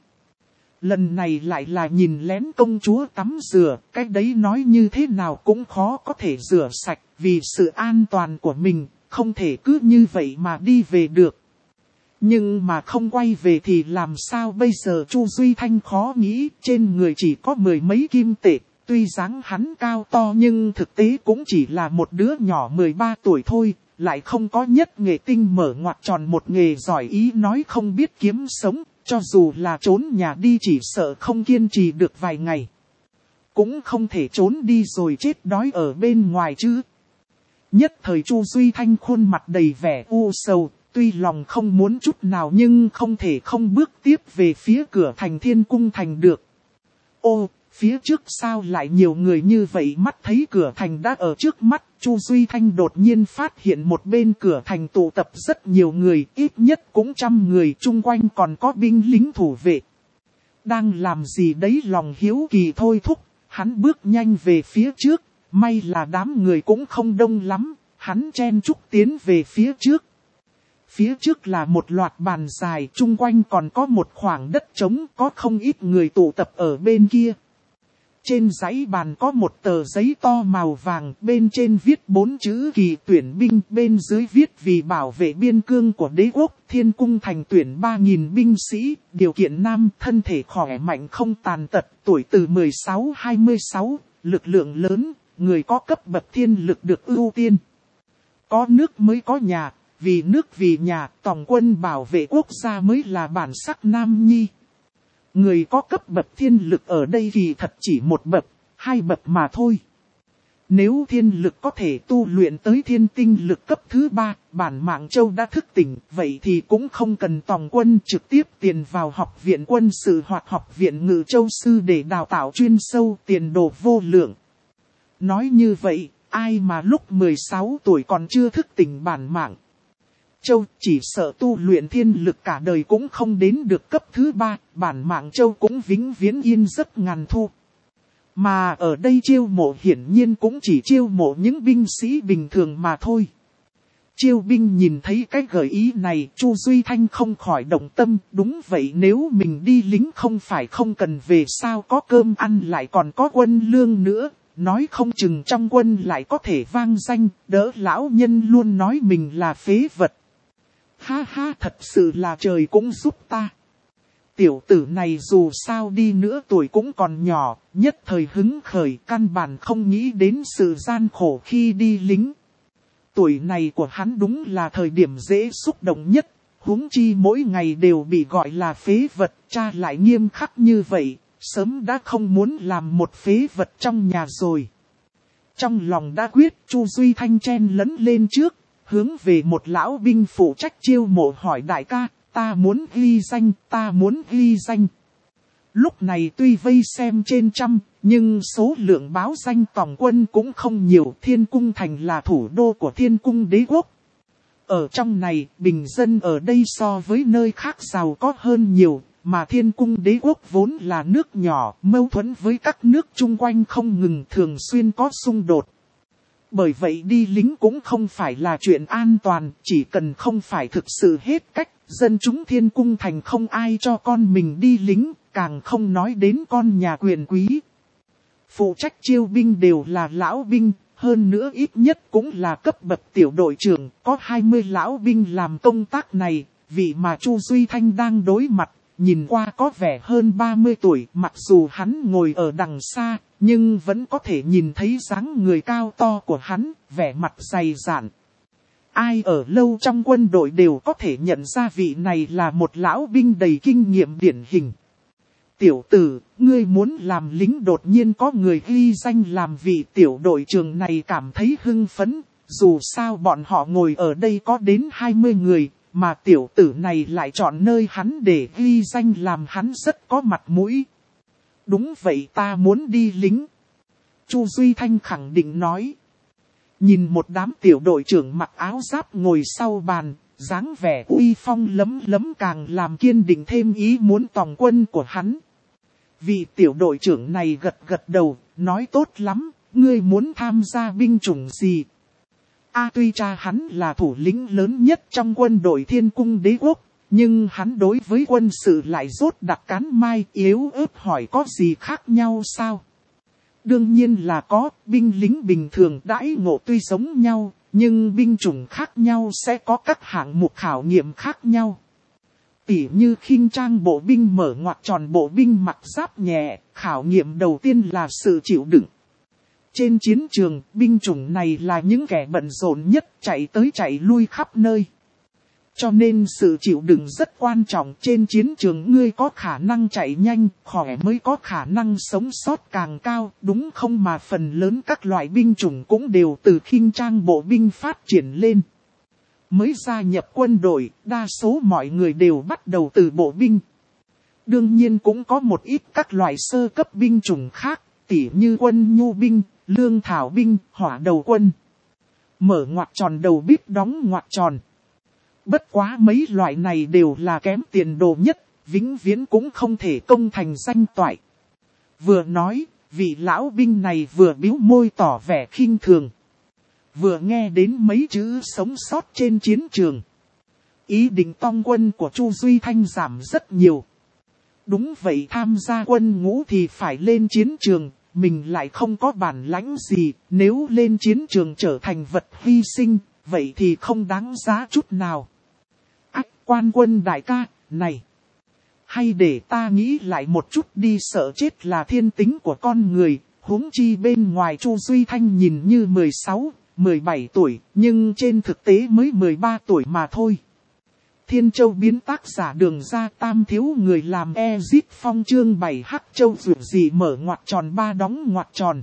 Lần này lại là nhìn lén công chúa tắm rửa, cái đấy nói như thế nào cũng khó có thể rửa sạch, vì sự an toàn của mình, không thể cứ như vậy mà đi về được. Nhưng mà không quay về thì làm sao bây giờ? Chu Duy Thanh khó nghĩ, trên người chỉ có 10 mấy kim tệ, tuy dáng hắn cao to nhưng thực tế cũng chỉ là một đứa nhỏ 13 tuổi thôi, lại không có nhất nghệ tinh mở ngoặc tròn một nghề giỏi ý nói không biết kiếm sống. Cho dù là trốn nhà đi chỉ sợ không kiên trì được vài ngày. Cũng không thể trốn đi rồi chết đói ở bên ngoài chứ. Nhất thời Chu Duy Thanh khuôn mặt đầy vẻ u sầu, tuy lòng không muốn chút nào nhưng không thể không bước tiếp về phía cửa thành Thiên Cung Thành được. Ô, phía trước sao lại nhiều người như vậy? Mắt thấy cửa thành đã ở trước mắt, Chu Duy Thanh đột nhiên phát hiện một bên cửa thành tụ tập rất nhiều người, ít nhất cũng 100 người, chung quanh còn có binh lính thủ vệ. Đang làm gì đấy? Lòng hiếu kỳ thôi thúc, hắn bước nhanh về phía trước, may là đám người cũng không đông lắm, hắn chen chúc tiến về phía trước. Phía trước là một loạt bàn dài, chung quanh còn có một khoảng đất trống, có không ít người tụ tập ở bên kia. Trên dãy bàn có một tờ giấy to màu vàng, bên trên viết 4 chữ kỳ tuyển binh, bên dưới viết vì bảo vệ biên cương của đế quốc, Thiên Cung Thành tuyển 3.000 binh sĩ, điều kiện nam, thân thể khỏe mạnh không tàn tật, tuổi từ 16-26, lực lượng lớn, người có cấp bậc thiên lực được ưu tiên. Có nước mới có nhà, vì nước vì nhà, tòng quân bảo vệ quốc gia mới là bản sắc nam nhi. Người có cấp bậc thiên lực ở đây thì thật chỉ một bậc, 2 bậc mà thôi. Nếu thiên lực có thể tu luyện tới thiên tinh lực cấp thứ 3, bản Mạng Châu đã thức tỉnh, vậy thì cũng không cần tòng quân, trực tiếp tiền vào học viện quân sự hoặc học viện Ngự Châu Sư để đào tạo chuyên sâu, tiền đồ vô lượng. Nói như vậy, ai mà lúc 16 tuổi còn chưa thức tỉnh bản Mạng Châu chỉ sợ tu luyện thiên lực cả đời cũng không đến được cấp thứ 3, bản Mạng Châu cũng vĩnh viễn yên giấc ngàn thu. Mà ở đây chiêu mộ hiển nhiên cũng chỉ chiêu mộ những binh sĩ bình thường mà thôi. Chiêu binh nhìn thấy cái gợi ý này, Chu Duy Thanh không khỏi động tâm, đúng vậy, nếu mình đi lính không phải không cần về sao có cơm ăn lại còn có quân lương nữa, nói không chừng trong quân lại có thể vang danh, đỡ lão nhân luôn nói mình là phế vật. Ha ha, thật sự là trời cũng giúp ta. Tiểu tử này dù sao đi nữa tuổi cũng còn nhỏ, nhất thời hứng khởi, căn bản không nghĩ đến sự gian khổ khi đi lính. Tuổi này của hắn đúng là thời điểm dễ xúc động nhất, huống chi mỗi ngày đều bị gọi là phế vật, cha lại nghiêm khắc như vậy, sớm đã không muốn làm một phế vật trong nhà rồi. Trong lòng đã quyết, Chu Duy Thanh chen lấn lên trước, hướng về một lão binh phụ trách chiêu mộ hỏi đại ca, ta muốn ghi danh, ta muốn ghi danh. Lúc này tuy vây xem trên trăm, nhưng số lượng báo danh tòng quân cũng không nhiều. Thiên Cung Thành là thủ đô của Thiên Cung Đế Quốc. Ở trong này, bình dân ở đây so với nơi khác giàu có hơn nhiều, mà Thiên Cung Đế quốc vốn là nước nhỏ, mâu thuẫn với các nước chung quanh không ngừng, thường xuyên có xung đột. Bởi vậy đi lính cũng không phải là chuyện an toàn, chỉ cần không phải thực sự hết cách, dân chúng Thiên Cung Thành không ai cho con mình đi lính, càng không nói đến con nhà quyền quý. Phụ trách chiêu binh đều là lão binh, hơn nữa ít nhất cũng là cấp bậc tiểu đội trưởng, có 20 lão binh làm công tác này, vị mà Chu Duy Thanh đang đối mặt, nhìn qua có vẻ hơn 30 tuổi, mặc dù hắn ngồi ở đằng xa, nhưng vẫn có thể nhìn thấy dáng người cao to của hắn, vẻ mặt dày dạn. Ai ở lâu trong quân đội đều có thể nhận ra vị này là một lão binh đầy kinh nghiệm điển hình. Tiểu tử, ngươi muốn làm lính, đột nhiên có người ghi danh làm vị tiểu đội trưởng này cảm thấy hưng phấn, dù sao bọn họ ngồi ở đây có đến 20 người, mà tiểu tử này lại chọn nơi hắn để ghi danh làm hắn rất có mặt mũi. Đúng vậy, ta muốn đi lính. Chu Duy Thanh khẳng định nói. Nhìn một đám tiểu đội trưởng mặc áo giáp ngồi sau bàn, dáng vẻ uy phong lấm lấm càng làm kiên định thêm ý muốn tòng quân của hắn. Vị tiểu đội trưởng này gật gật đầu, nói tốt lắm, ngươi muốn tham gia binh chủng gì? Tuy cha hắn là thủ lĩnh lớn nhất trong quân đội Thiên Cung Đế quốc, nhưng hắn đối với quân sự lại rốt đặc cán mai, yếu ớt hỏi có gì khác nhau sao? Đương nhiên là có, binh lính bình thường đãi ngộ tuy giống nhau, nhưng binh chủng khác nhau sẽ có các hạng mục khảo nghiệm khác nhau. Tỉ như khinh trang bộ binh mở ngoặc tròn bộ binh mặc giáp nhẹ, khảo nghiệm đầu tiên là sự chịu đựng. Trên chiến trường, binh chủng này là những kẻ bận rộn nhất, chạy tới chạy lui khắp nơi. Cho nên sự chịu đựng rất quan trọng. Trên chiến trường ngươi có khả năng chạy nhanh, khỏe mới có khả năng sống sót càng cao, đúng không? Mà phần lớn các loại binh chủng cũng đều từ khinh trang bộ binh phát triển lên. Mới gia nhập quân đội, đa số mọi người đều bắt đầu từ bộ binh. Đương nhiên cũng có một ít các loại sơ cấp binh chủng khác, tỉ như quân nhu binh, lương thảo binh, hỏa đầu quân. Mở ngoặc tròn đầu bíp đóng ngoặc tròn. Bất quá mấy loại này đều là kém tiền đồ nhất, vĩnh viễn cũng không thể công thành danh toại. Vừa nói, vị lão binh này vừa bĩu môi tỏ vẻ khinh thường. Vừa nghe đến mấy chữ sống sót trên chiến trường. Ý định tong quân của Chu Duy Thanh giảm rất nhiều. Đúng vậy, tham gia quân ngũ thì phải lên chiến trường, mình lại không có bản lãnh gì, nếu lên chiến trường trở thành vật hy sinh, vậy thì không đáng giá chút nào. Quan quân đại ca, này. Hay để ta nghĩ lại một chút đi, sợ chết là thiên tính của con người, huống chi bên ngoài Chu Duy Thanh nhìn như 16, 17 tuổi, nhưng trên thực tế mới 13 tuổi mà thôi. Thiên Châu biến tác giả Đường Ra Tam thiếu người làm Ezit Phong chương 7 Hắc Châu vượt gì mở ngoặc tròn 3 đóng ngoặc tròn.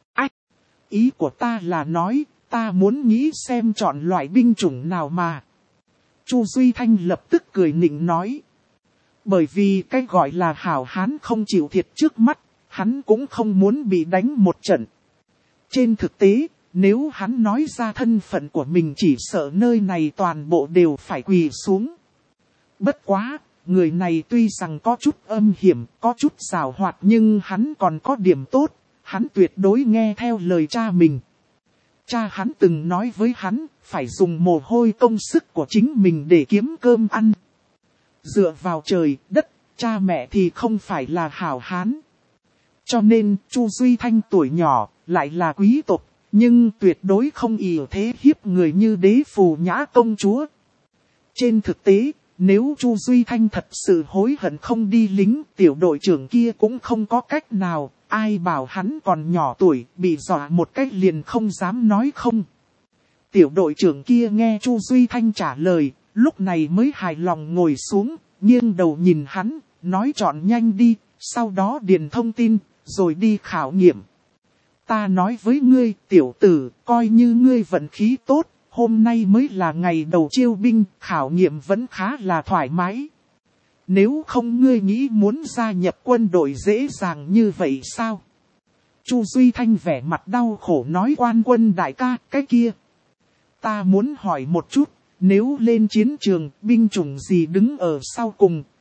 Ý của ta là nói, ta muốn nghĩ xem chọn loại binh chủng nào mà. Chu Duy Thanh lập tức cười nịnh nói. Bởi vì cái gọi là hảo hán không chịu thiệt trước mắt, hắn cũng không muốn bị đánh một trận. Trên thực tế, nếu hắn nói ra thân phận của mình chỉ sợ nơi này toàn bộ đều phải quỳ xuống. Bất quá, người này tuy rằng có chút âm hiểm, có chút xảo hoạt nhưng hắn còn có điểm tốt, hắn tuyệt đối nghe theo lời cha mình. Cha hắn từng nói với hắn, phải dùng mồ hôi công sức của chính mình để kiếm cơm ăn. Dựa vào trời, đất, cha mẹ thì không phải là hảo hán. Cho nên, Chu Duy Thanh tuổi nhỏ, lại là quý tộc, nhưng tuyệt đối không ỷ thế hiếp người như đế phù nhã công chúa. Trên thực tế, nếu Chu Duy Thanh thật sự hối hận không đi lính, tiểu đội trưởng kia cũng không có cách nào. Ai bảo hắn còn nhỏ tuổi, bị dọa một cách liền không dám nói không. Tiểu đội trưởng kia nghe Chu Duy Thanh trả lời, lúc này mới hài lòng ngồi xuống, nghiêng đầu nhìn hắn, nói chọn nhanh đi, sau đó điền thông tin, rồi đi khảo nghiệm. Ta nói với ngươi, tiểu tử, coi như ngươi vận khí tốt, hôm nay mới là ngày đầu chiêu binh, khảo nghiệm vẫn khá là thoải mái. Nếu không ngươi nghĩ muốn gia nhập quân đội dễ dàng như vậy sao? Chu Duy Thanh vẻ mặt đau khổ nói quan quân đại ca, cái kia. Ta muốn hỏi một chút, nếu lên chiến trường, binh chủng gì đứng ở sau cùng,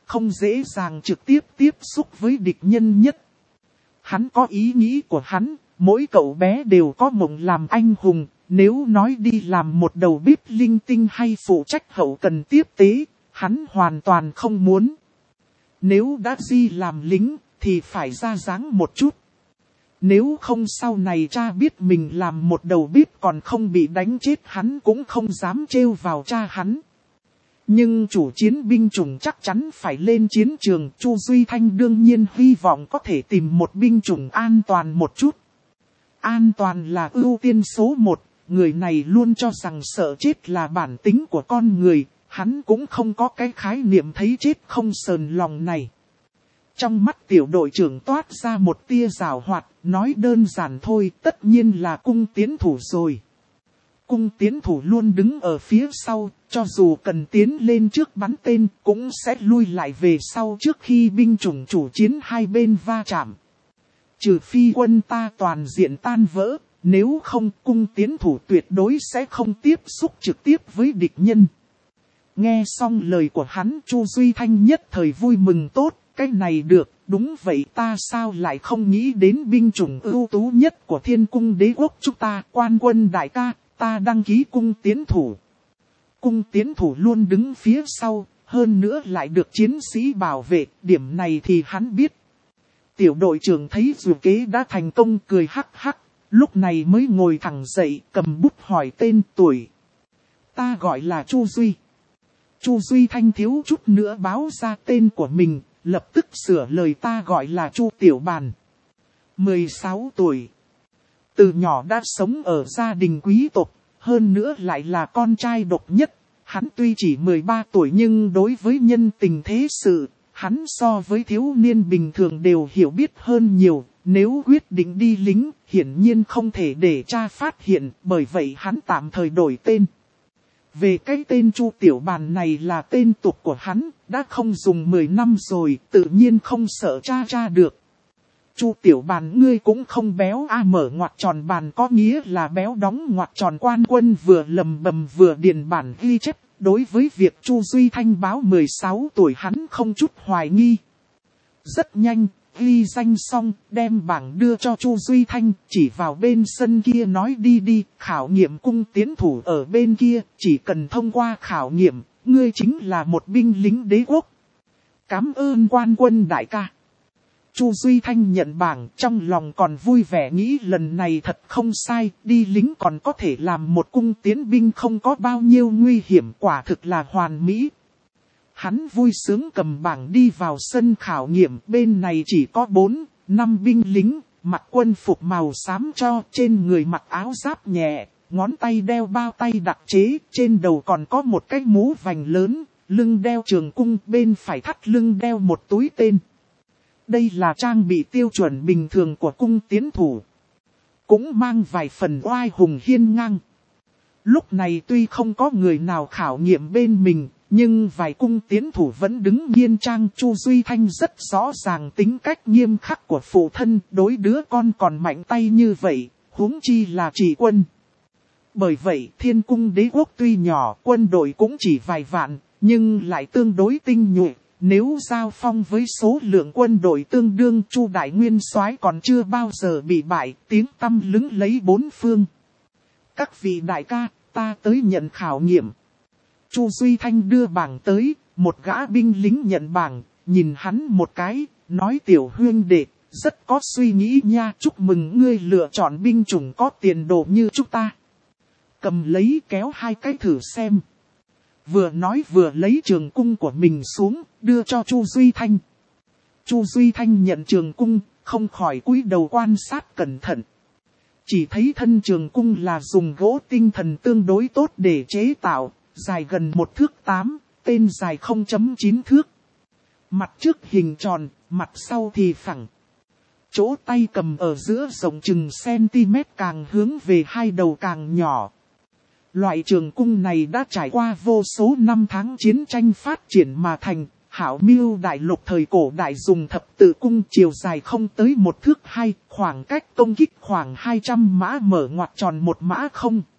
không dễ dàng trực tiếp tiếp xúc với địch nhân nhất. Hắn có ý nghĩ của hắn, mỗi cậu bé đều có mộng làm anh hùng, nếu nói đi làm một đầu bếp linh tinh hay phụ trách hậu cần tiếp tế, hắn hoàn toàn không muốn. Nếu đã đi làm lính, thì phải ra dáng một chút. Nếu không sau này cha biết mình làm một đầu bếp còn không bị đánh chết, hắn cũng không dám trêu vào cha hắn. Nhưng chủ chiến binh chủng chắc chắn phải lên chiến trường, Chu Duy Thanh đương nhiên hy vọng có thể tìm một binh chủng an toàn một chút. An toàn là ưu tiên số 1, người này luôn cho rằng sợ chết là bản tính của con người, hắn cũng không có cái khái niệm thấy chết không sờn lòng này. Trong mắt tiểu đội trưởng toát ra một tia giảo hoạt, nói đơn giản thôi, tất nhiên là cung tiến thủ rồi. Cung tiến thủ luôn đứng ở phía sau, cho dù cần tiến lên trước bắn tên, cũng sẽ lui lại về sau trước khi binh chủng chủ chiến hai bên va chạm. Trừ phi quân ta toàn diện tan vỡ, nếu không cung tiến thủ tuyệt đối sẽ không tiếp xúc trực tiếp với địch nhân. Nghe xong lời của hắn, Chu Duy Thanh nhất thời vui mừng tốt, cái này được, đúng vậy, ta sao lại không nghĩ đến binh chủng ưu tú nhất của Thiên Cung Đế Quốc chúng ta, Quan Quân đại ca, ta đăng ký cung tiến thủ. Cung tiến thủ luôn đứng phía sau, hơn nữa lại được chiến sĩ bảo vệ, điểm này thì hắn biết. Tiểu đội trưởng thấy dù kế đã thành công, cười hắc hắc, lúc này mới ngồi thẳng dậy, cầm bút hỏi tên tuổi. Ta gọi là Chu Duy. Chu Duy Thanh thiếu chút nữa báo ra tên của mình, lập tức sửa lời, ta gọi là Chu Tiểu Bàn. 16 tuổi. Từ nhỏ đã sống ở gia đình quý tộc, hơn nữa lại là con trai độc nhất. Hắn tuy chỉ 13 tuổi nhưng đối với nhân tình thế sự, hắn so với thiếu niên bình thường đều hiểu biết hơn nhiều. Nếu quyết định đi lính, hiển nhiên không thể để cha phát hiện, bởi vậy hắn tạm thời đổi tên. Về cái tên Chu Tiểu Bàn này là tên tục của hắn, đã không dùng 10 năm rồi, tự nhiên không sợ cha được. Chu Tiểu Bàn ngươi cũng không béo, mở ngoặc tròn bàn có nghĩa là béo, đóng ngoặc tròn. Quan Quân vừa lầm bầm vừa điền bản ghi chép, đối với việc Chu Duy Thanh báo 16 tuổi hắn không chút hoài nghi. Rất nhanh, ghi danh xong, đem bảng đưa cho Chu Duy Thanh, chỉ vào bên sân kia nói đi, khảo nghiệm cung tiến thủ ở bên kia, chỉ cần thông qua khảo nghiệm, ngươi chính là một binh lính đế quốc. Cảm ơn Quan Quân đại ca. Chu Duy Thanh nhận bảng, trong lòng còn vui vẻ nghĩ lần này thật không sai, đi lính còn có thể làm một cung tiến binh không có bao nhiêu nguy hiểm, quả thực là hoàn mỹ. Hắn vui sướng cầm bảng đi vào sân khảo nghiệm, bên này chỉ có 4-5 binh lính, mặc quân phục màu xám cho, trên người mặc áo giáp nhẹ, ngón tay đeo bao tay đặc chế, trên đầu còn có một cái mũ vành lớn, lưng đeo trường cung, bên phải thắt lưng đeo một túi tên. Đây là trang bị tiêu chuẩn bình thường của cung tiến thủ, cũng mang vài phần oai hùng hiên ngang. Lúc này tuy không có người nào khảo nghiệm bên mình, nhưng vài cung tiến thủ vẫn đứng nghiêm trang. Chu Duy Thanh rất rõ ràng tính cách nghiêm khắc của phụ thân, đối đứa con còn mạnh tay như vậy, huống chi là chỉ quân. Bởi vậy Thiên Cung Đế Quốc tuy nhỏ, quân đội cũng chỉ vài vạn, nhưng lại tương đối tinh nhuệ. Nếu giao phong với số lượng quân đội tương đương, Chu Đại Nguyên soái còn chưa bao giờ bị bại, tiếng tăm lừng lấy bốn phương. Các vị đại ca, ta tới nhận khảo nghiệm. Chu Duy Thanh đưa bảng tới, một gã binh lính nhận bảng, nhìn hắn một cái, nói tiểu huynh đệ, rất có suy nghĩ nha, chúc mừng ngươi lựa chọn binh chủng có tiền đồ như chúng ta. Cầm lấy kéo hai cái thử xem. Vừa nói vừa lấy trường cung của mình xuống, đưa cho Chu Duy Thanh. Chu Duy Thanh nhận trường cung, không khỏi cúi đầu quan sát cẩn thận. Chỉ thấy thân trường cung là dùng gỗ tinh thần tương đối tốt để chế tạo, dài gần 1 thước 8, tên dài 0.9 thước. Mặt trước hình tròn, mặt sau thì phẳng. Chỗ tay cầm ở giữa rộng chừng cm, càng hướng về hai đầu càng nhỏ. Loại trường cung này đã trải qua vô số năm tháng chiến tranh phát triển mà thành. Hảo Miêu đại lục thời cổ đại dùng thập tự cung, chiều dài không tới 1 thước 2, khoảng cách công kích khoảng 200 mã, mở ngoặc tròn 1 mã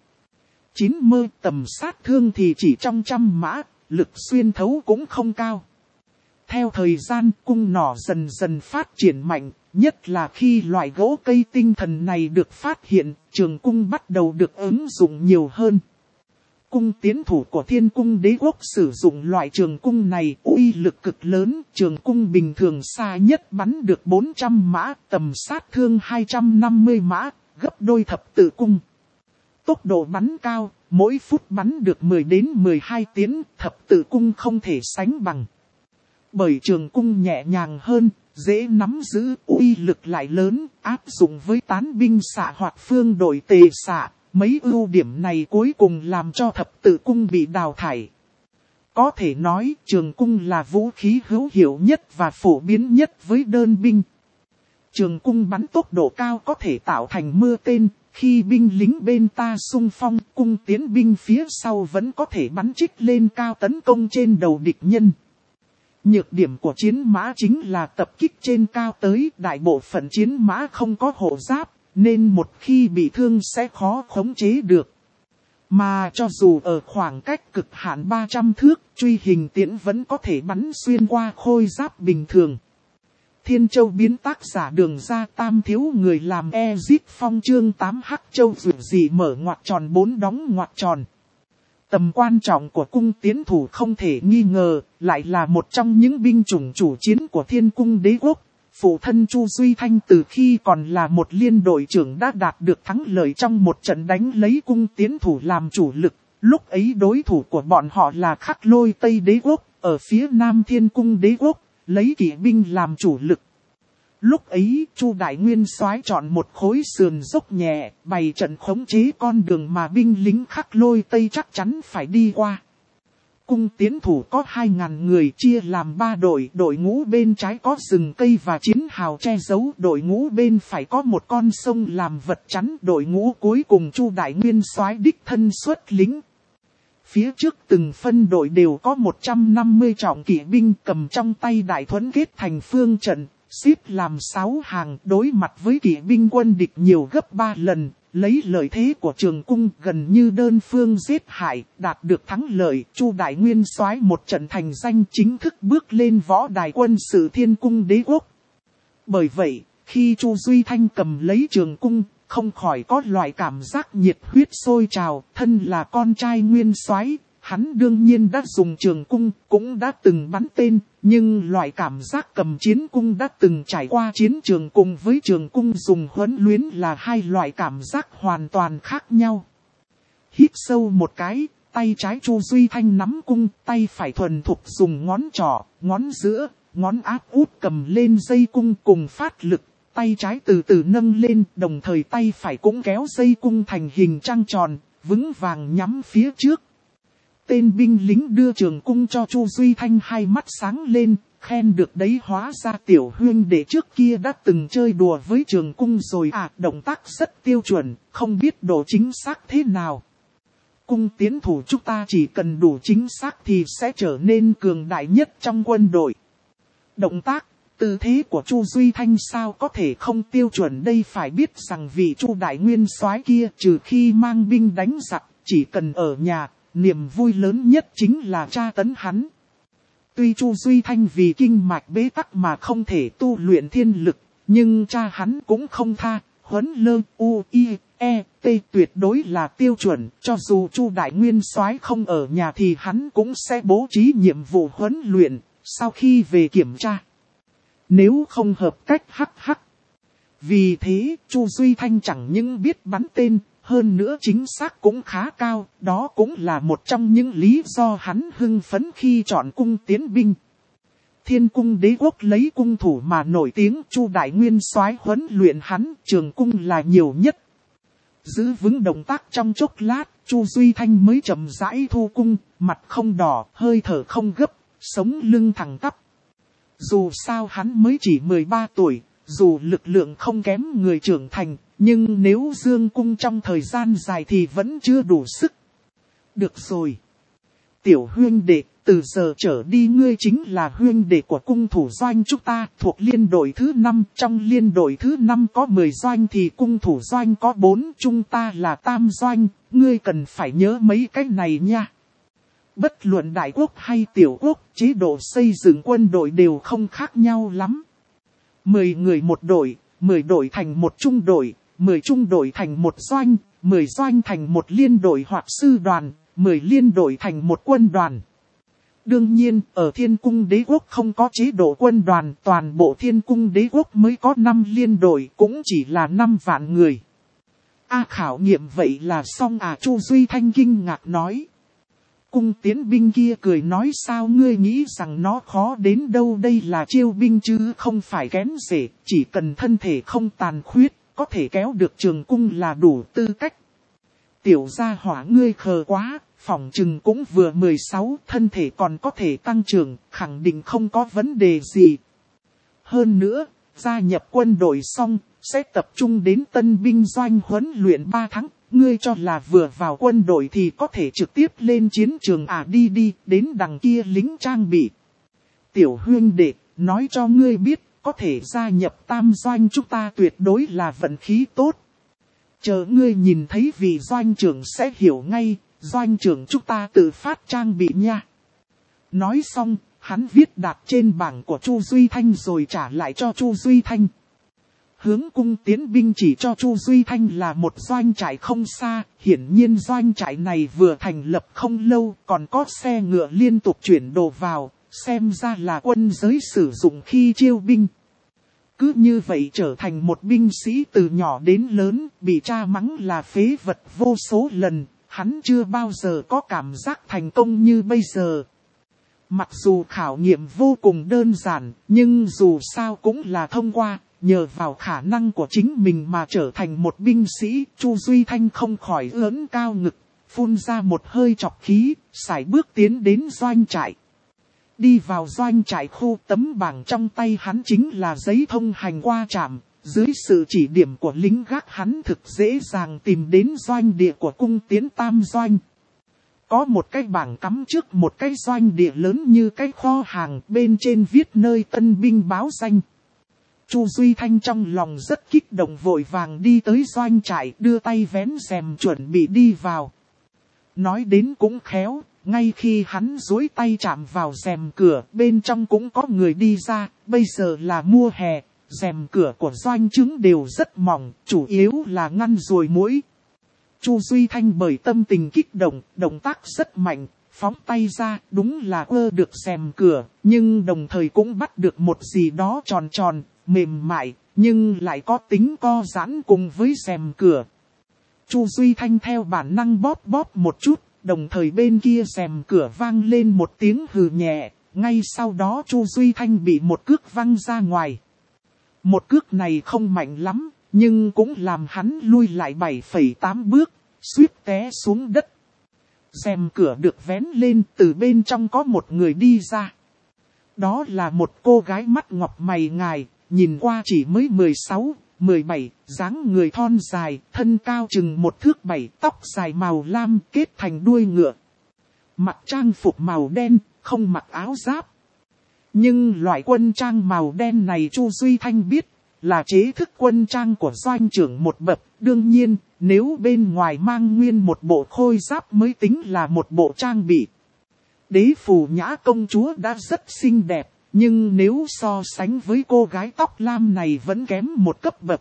0.9 mơ, tầm sát thương thì chỉ trong 100 mã, lực xuyên thấu cũng không cao. Theo thời gian, cung nỏ dần dần phát triển mạnh, nhất là khi loại gỗ cây tinh thần này được phát hiện, trường cung bắt đầu được ứng dụng nhiều hơn. Cung tiến thủ của Thiên Cung Đế Quốc sử dụng loại trường cung này uy lực cực lớn, trường cung bình thường xa nhất bắn được 400 mã, tầm sát thương 250 mã, gấp đôi thập tự cung. Tốc độ bắn cao, mỗi phút bắn được 10 đến 12 tiến, thập tự cung không thể sánh bằng. Bởi trường cung nhẹ nhàng hơn, dễ nắm giữ, uy lực lại lớn, áp dụng với tán binh xạ hoặc phương đội tề xạ. Mấy ưu điểm này cuối cùng làm cho thập tự cung bị đào thải. Có thể nói trường cung là vũ khí hữu hiệu nhất và phổ biến nhất với đơn binh. Trường cung bắn tốc độ cao có thể tạo thành mưa tên, khi binh lính bên ta xung phong, cung tiến binh phía sau vẫn có thể bắn trích lên cao tấn công trên đầu địch nhân. Nhược điểm của chiến mã chính là tập kích trên cao tới, đại bộ phận chiến mã không có hộ giáp, nên một khi bị thương sẽ khó khống chế được. Mà cho dù ở khoảng cách cực hạn 300 thước, truy hình tiễn vẫn có thể bắn xuyên qua khôi giáp bình thường. Thiên Châu biến tác giả Đường Ra Tam thiếu người làm Ezit Phong chương 8 Hắc Châu dù gì mở ngoặc tròn 4 đóng ngoặc tròn. Tầm quan trọng của cung tiến thủ không thể nghi ngờ, lại là một trong những binh chủng chủ chiến của Thiên Cung Đế Quốc. Phụ thân Chu Duy Thanh từ khi còn là một liên đội trưởng đã đạt được thắng lợi trong một trận đánh lấy cung tiến thủ làm chủ lực. Lúc ấy đối thủ của bọn họ là Khắc Lôi Tây Đế Quốc, ở phía Nam Thiên Cung Đế Quốc, lấy kỵ binh làm chủ lực. Lúc ấy, Chu Đại Nguyên soái chọn một khối sườn dốc nhẹ, bày trận khống chế con đường mà binh lính Khắc Lôi Tây chắc chắn phải đi qua. Cung tiến thủ có 2.000 người chia làm 3 đội, đội ngũ bên trái có rừng cây và chiến hào che giấu, đội ngũ bên phải có một con sông làm vật chắn, đội ngũ cuối cùng Chu Đại Nguyên soái đích thân xuất lính. Phía trước từng phân đội đều có 150 trọng kỵ binh cầm trong tay đại thuẫn kết thành phương trận, xếp làm 6 hàng đối mặt với kỵ binh quân địch nhiều gấp 3 lần. Lấy lợi thế của trường cung gần như đơn phương giết hại, đạt được thắng lợi, Chu Đại Nguyên soái một trận thành danh chính thức bước lên võ đài quân sự Thiên Cung Đế Quốc. Bởi vậy, khi Chu Duy Thanh cầm lấy trường cung, không khỏi có loại cảm giác nhiệt huyết sôi trào, thân là con trai Nguyên soái, hắn đương nhiên đã dùng trường cung, cũng đã từng bắn tên, nhưng loại cảm giác cầm chiến cung đã từng trải qua chiến trường cùng với trường cung dùng huấn luyện là hai loại cảm giác hoàn toàn khác nhau. Hít sâu một cái, tay trái Chu Duy Thanh nắm cung, tay phải thuần thục dùng ngón trỏ, ngón giữa, ngón áp út cầm lên dây cung cùng phát lực. Tay trái từ từ nâng lên, đồng thời tay phải cũng kéo dây cung thành hình trăng tròn, vững vàng nhắm phía trước. Tên binh lính đưa trường cung cho Chu Duy Thanh hai mắt sáng lên, khen được đấy, hóa ra tiểu huynh đệ trước kia đã từng chơi đùa với trường cung rồi à, động tác rất tiêu chuẩn, không biết độ chính xác thế nào. Cung tiến thủ chúng ta chỉ cần đủ chính xác thì sẽ trở nên cường đại nhất trong quân đội. Động tác, tư thế của Chu Duy Thanh sao có thể không tiêu chuẩn đây, phải biết rằng vị Chu Đại Nguyên soái kia trừ khi mang binh đánh giặc, chỉ cần ở nhà, niềm vui lớn nhất chính là tra tấn hắn. Tuy Chu Duy Thanh vì kinh mạch bế tắc mà không thể tu luyện thiên lực, nhưng cha hắn cũng không tha, huấn lơ u i e t tuyệt đối là tiêu chuẩn, cho dù Chu Đại Nguyên soái không ở nhà thì hắn cũng sẽ bố trí nhiệm vụ huấn luyện, sau khi về kiểm tra. Nếu không hợp cách hắc. Vì thế, Chu Duy Thanh chẳng những biết bắn tên, hơn nữa chính xác cũng khá cao, đó cũng là một trong những lý do hắn hưng phấn khi chọn cung tiến binh. Thiên Cung Đế Quốc lấy cung thủ mà nổi tiếng, Chu Đại Nguyên soái huấn luyện hắn, trường cung là nhiều nhất. Giữ vững động tác trong chốc lát, Chu Duy Thanh mới chậm rãi thu cung, mặt không đỏ, hơi thở không gấp, sống lưng thẳng tắp. Dù sao hắn mới chỉ 13 tuổi, dù lực lượng không kém người trưởng thành, nhưng nếu dương cung trong thời gian dài thì vẫn chưa đủ sức. Được rồi. Tiểu huynh đệ, từ giờ trở đi ngươi chính là huynh đệ của cung thủ doanh chúng ta, thuộc liên đội thứ 5. Trong liên đội thứ 5 có 10 doanh thì cung thủ doanh có 4, chúng ta là tam doanh, ngươi cần phải nhớ mấy cái này nha. Bất luận đại quốc hay tiểu quốc, chế độ xây dựng quân đội đều không khác nhau lắm. 10 người một đội, 10 đội thành một trung đội, 10 trung đội thành một doanh, 10 doanh thành một liên đội hoặc sư đoàn, 10 liên đội thành một quân đoàn. Đương nhiên, ở Thiên Cung Đế Quốc không có chế độ quân đoàn, toàn bộ Thiên Cung Đế Quốc mới có 5 liên đội, cũng chỉ là 5 vạn người. Khảo nghiệm vậy là xong à? Chu Duy Thanh kinh ngạc nói. Cung tiến binh kia cười nói, sao ngươi nghĩ rằng nó khó đến đâu, đây là chiêu binh chứ không phải kén rể, chỉ cần thân thể không tàn khuyết, có thể kéo được trường cung là đủ tư cách. Tiểu gia hỏa ngươi khờ quá, phỏng chừng cũng vừa 16, thân thể còn có thể tăng trưởng, khẳng định không có vấn đề gì. Hơn nữa, gia nhập quân đội xong, sẽ tập trung đến tân binh doanh huấn luyện 3 tháng. Ngươi cho là vừa vào quân đội thì có thể trực tiếp lên chiến trường à? Đi, đến đằng kia lính trang bị. Tiểu huynh đệ, nói cho ngươi biết, có thể gia nhập tam doanh chúng ta tuyệt đối là vận khí tốt. Chờ ngươi nhìn thấy vị doanh trưởng sẽ hiểu ngay, doanh trưởng chúng ta tự phát trang bị nha. Nói xong, hắn viết đặt trên bảng của Chu Duy Thanh rồi trả lại cho Chu Duy Thanh. Hướng cung tiến binh chỉ cho Chu Duy Thanh là một doanh trại không xa, hiển nhiên doanh trại này vừa thành lập không lâu, còn có xe ngựa liên tục chuyển đồ vào, xem ra là quân giới sử dụng khi chiêu binh. Cứ như vậy trở thành một binh sĩ từ nhỏ đến lớn, bị cha mắng là phế vật vô số lần, hắn chưa bao giờ có cảm giác thành công như bây giờ. Mặc dù khảo nghiệm vô cùng đơn giản, nhưng dù sao cũng là thông qua. Nhờ vào khả năng của chính mình mà trở thành một binh sĩ, Chu Duy Thanh không khỏi ưỡn cao ngực, phun ra một hơi trọc khí, sải bước tiến đến doanh trại. Đi vào doanh trại khu, tấm bảng trong tay hắn chính là giấy thông hành qua trạm, dưới sự chỉ điểm của lính gác hắn thực dễ dàng tìm đến doanh địa của cung tiến tam doanh. Có một cái bảng cắm trước một cái doanh địa lớn như cái kho hàng, bên trên viết nơi tân binh báo danh. Chu Duy Thanh trong lòng rất kích động, vội vàng đi tới doanh trại, đưa tay vén rèm chuẩn bị đi vào. Nói đến cũng khéo, ngay khi hắn duỗi tay chạm vào rèm cửa, bên trong cũng có người đi ra. Bây giờ là mùa hè, rèm cửa của doanh trướng đều rất mỏng, chủ yếu là ngăn ruồi muỗi. Chu Duy Thanh bởi tâm tình kích động, động tác rất mạnh, phóng tay ra, đúng là ơ được rèm cửa, nhưng đồng thời cũng bắt được một gì đó tròn tròn, mềm mại, nhưng lại có tính co giãn cùng với rèm cửa. Chu Duy Thanh theo bản năng bóp một chút, đồng thời bên kia rèm cửa vang lên một tiếng hừ nhẹ, ngay sau đó Chu Duy Thanh bị một cước văng ra ngoài. Một cước này không mạnh lắm, nhưng cũng làm hắn lui lại 7,8 bước, suýt té xuống đất. Rèm cửa được vén lên, từ bên trong có một người đi ra. Đó là một cô gái mắt ngọc mày ngài, nhìn qua chỉ mới 16, 17, dáng người thon dài, thân cao chừng 1 thước 7, tóc dài màu lam kết thành đuôi ngựa. Mặc trang phục màu đen, không mặc áo giáp. Nhưng loại quân trang màu đen này Chu Duy Thanh biết là chế thức quân trang của doanh trưởng một bậc. Đương nhiên, nếu bên ngoài mang nguyên một bộ khôi giáp mới tính là một bộ trang bị. Đế Phù Nhã công chúa đã rất xinh đẹp, nhưng nếu so sánh với cô gái tóc lam này vẫn kém một cấp bậc.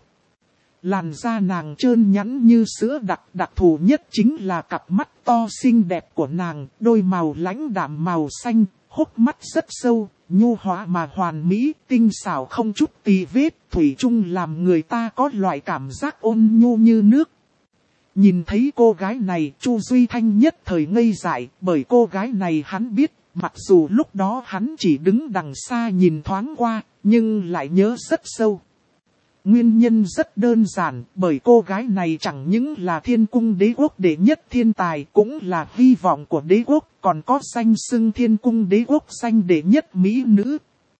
Làn da nàng trơn nhẵn như sữa đặc thù nhất chính là cặp mắt to xinh đẹp của nàng, đôi màu lãnh đạm màu xanh, hốc mắt rất sâu, nhu hòa mà hoàn mỹ, tinh xảo không chút tì vết, thủy chung làm người ta có loại cảm giác ôn nhu như nước. Nhìn thấy cô gái này, Chu Duy Thanh nhất thời ngây dại, bởi cô gái này hắn biết, mặc dù lúc đó hắn chỉ đứng đằng xa nhìn thoáng qua, nhưng lại nhớ rất sâu. Nguyên nhân rất đơn giản, bởi cô gái này chẳng những là Thiên Cung Đế Quốc đệ nhất thiên tài, cũng là hy vọng của đế quốc, còn có danh xưng Thiên Cung Đế Quốc danh đệ nhất mỹ nữ.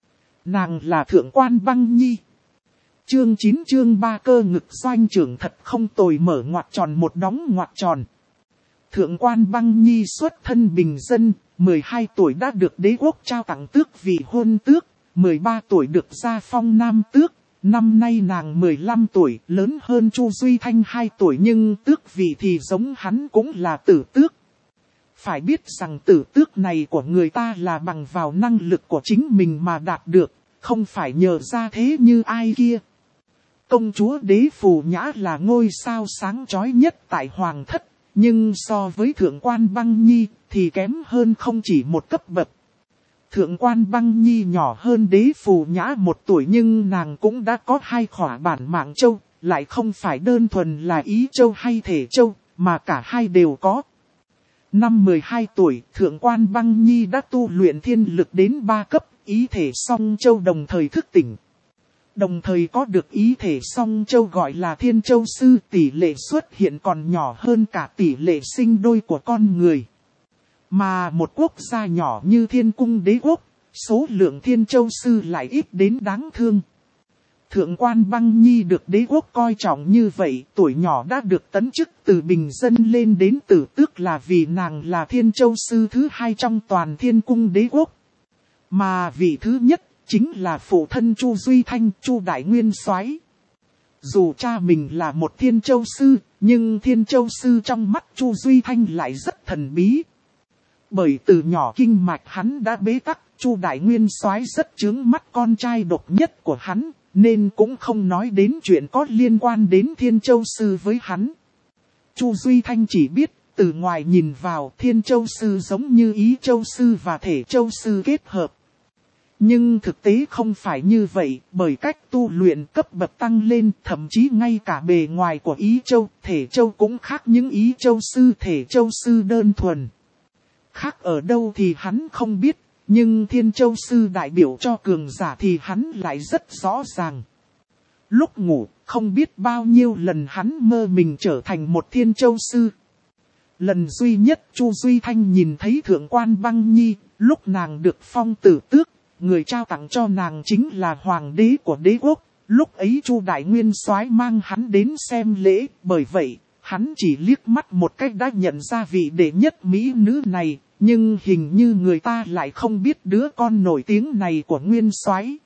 Nàng là Thượng quan Băng Nhi. Chương 9 chương 3 cơ ngực doanh trưởng thật không tồi, mở ngoặc tròn một đóng ngoặc tròn. Thượng quan Băng Nhi xuất thân bình dân, 12 tuổi đã được đế quốc trao tặng tước vị hôn tước, 13 tuổi được gia phong nam tước. Năm nay nàng 15 tuổi, lớn hơn Chu Duy Thanh 2 tuổi nhưng tước vị thì giống hắn cũng là tử tước. Phải biết rằng tử tước này của người ta là bằng vào năng lực của chính mình mà đạt được, không phải nhờ ra thế như ai kia. Công chúa Đế Phù Nhã là ngôi sao sáng chói nhất tại Hoàng thất, nhưng so với Thượng quan Băng Nhi thì kém hơn không chỉ một cấp bậc. Thượng quan Băng Nhi nhỏ hơn Đế Phù Nhã 1 tuổi nhưng nàng cũng đã có 2 khỏa bản mạng châu, lại không phải đơn thuần là ý châu hay thể châu, mà cả hai đều có. Năm 12 tuổi, Thượng quan Băng Nhi đã tu luyện thiên lực đến 3 cấp, ý thể song châu đồng thời thức tỉnh. Đồng thời có được ý thể song châu gọi là Thiên Châu Sư, tỷ lệ xuất hiện còn nhỏ hơn cả tỷ lệ sinh đôi của con người. Mà một quốc gia nhỏ như Thiên Cung Đế Quốc, số lượng Thiên Châu Sư lại ít đến đáng thương. Thượng quan Băng Nhi được đế quốc coi trọng như vậy, tuổi nhỏ đã được tấn chức từ bình dân lên đến tử tước là vì nàng là Thiên Châu Sư thứ 2 trong toàn Thiên Cung Đế Quốc. Mà vị thứ nhất chính là phụ thân Chu Duy Thanh, Chu Đại Nguyên Soái. Dù cha mình là một Thiên Châu Sư, nhưng Thiên Châu Sư trong mắt Chu Duy Thanh lại rất thần bí. Bởi từ nhỏ kinh mạch hắn đã bế tắc, Chu Đại Nguyên Soái rất chướng mắt con trai độc nhất của hắn, nên cũng không nói đến chuyện có liên quan đến Thiên Châu Sư với hắn. Chu Duy Thanh chỉ biết, từ ngoài nhìn vào Thiên Châu Sư giống như Ý Châu Sư và Thể Châu Sư kết hợp. Nhưng thực tế không phải như vậy, bởi cách tu luyện cấp bậc tăng lên, thậm chí ngay cả bề ngoài của Ý Châu, Thể Châu cũng khác những Ý Châu Sư, Thể Châu Sư đơn thuần. Khác ở đâu thì hắn không biết, nhưng Thiên Châu Sư đại biểu cho cường giả thì hắn lại rất rõ ràng. Lúc ngủ, không biết bao nhiêu lần hắn mơ mình trở thành một Thiên Châu Sư. Lần duy nhất Chu Duy Thanh nhìn thấy Thượng quan Băng Nhi, lúc nàng được phong tử tước, người trao tặng cho nàng chính là Hoàng đế của đế quốc. Lúc ấy Chu Đại Nguyên Soái mang hắn đến xem lễ, bởi vậy, hắn chỉ liếc mắt một cách đã nhận ra vị đệ nhất mỹ nữ này. Nhưng hình như người ta lại không biết đứa con nổi tiếng này của Nguyên Soái.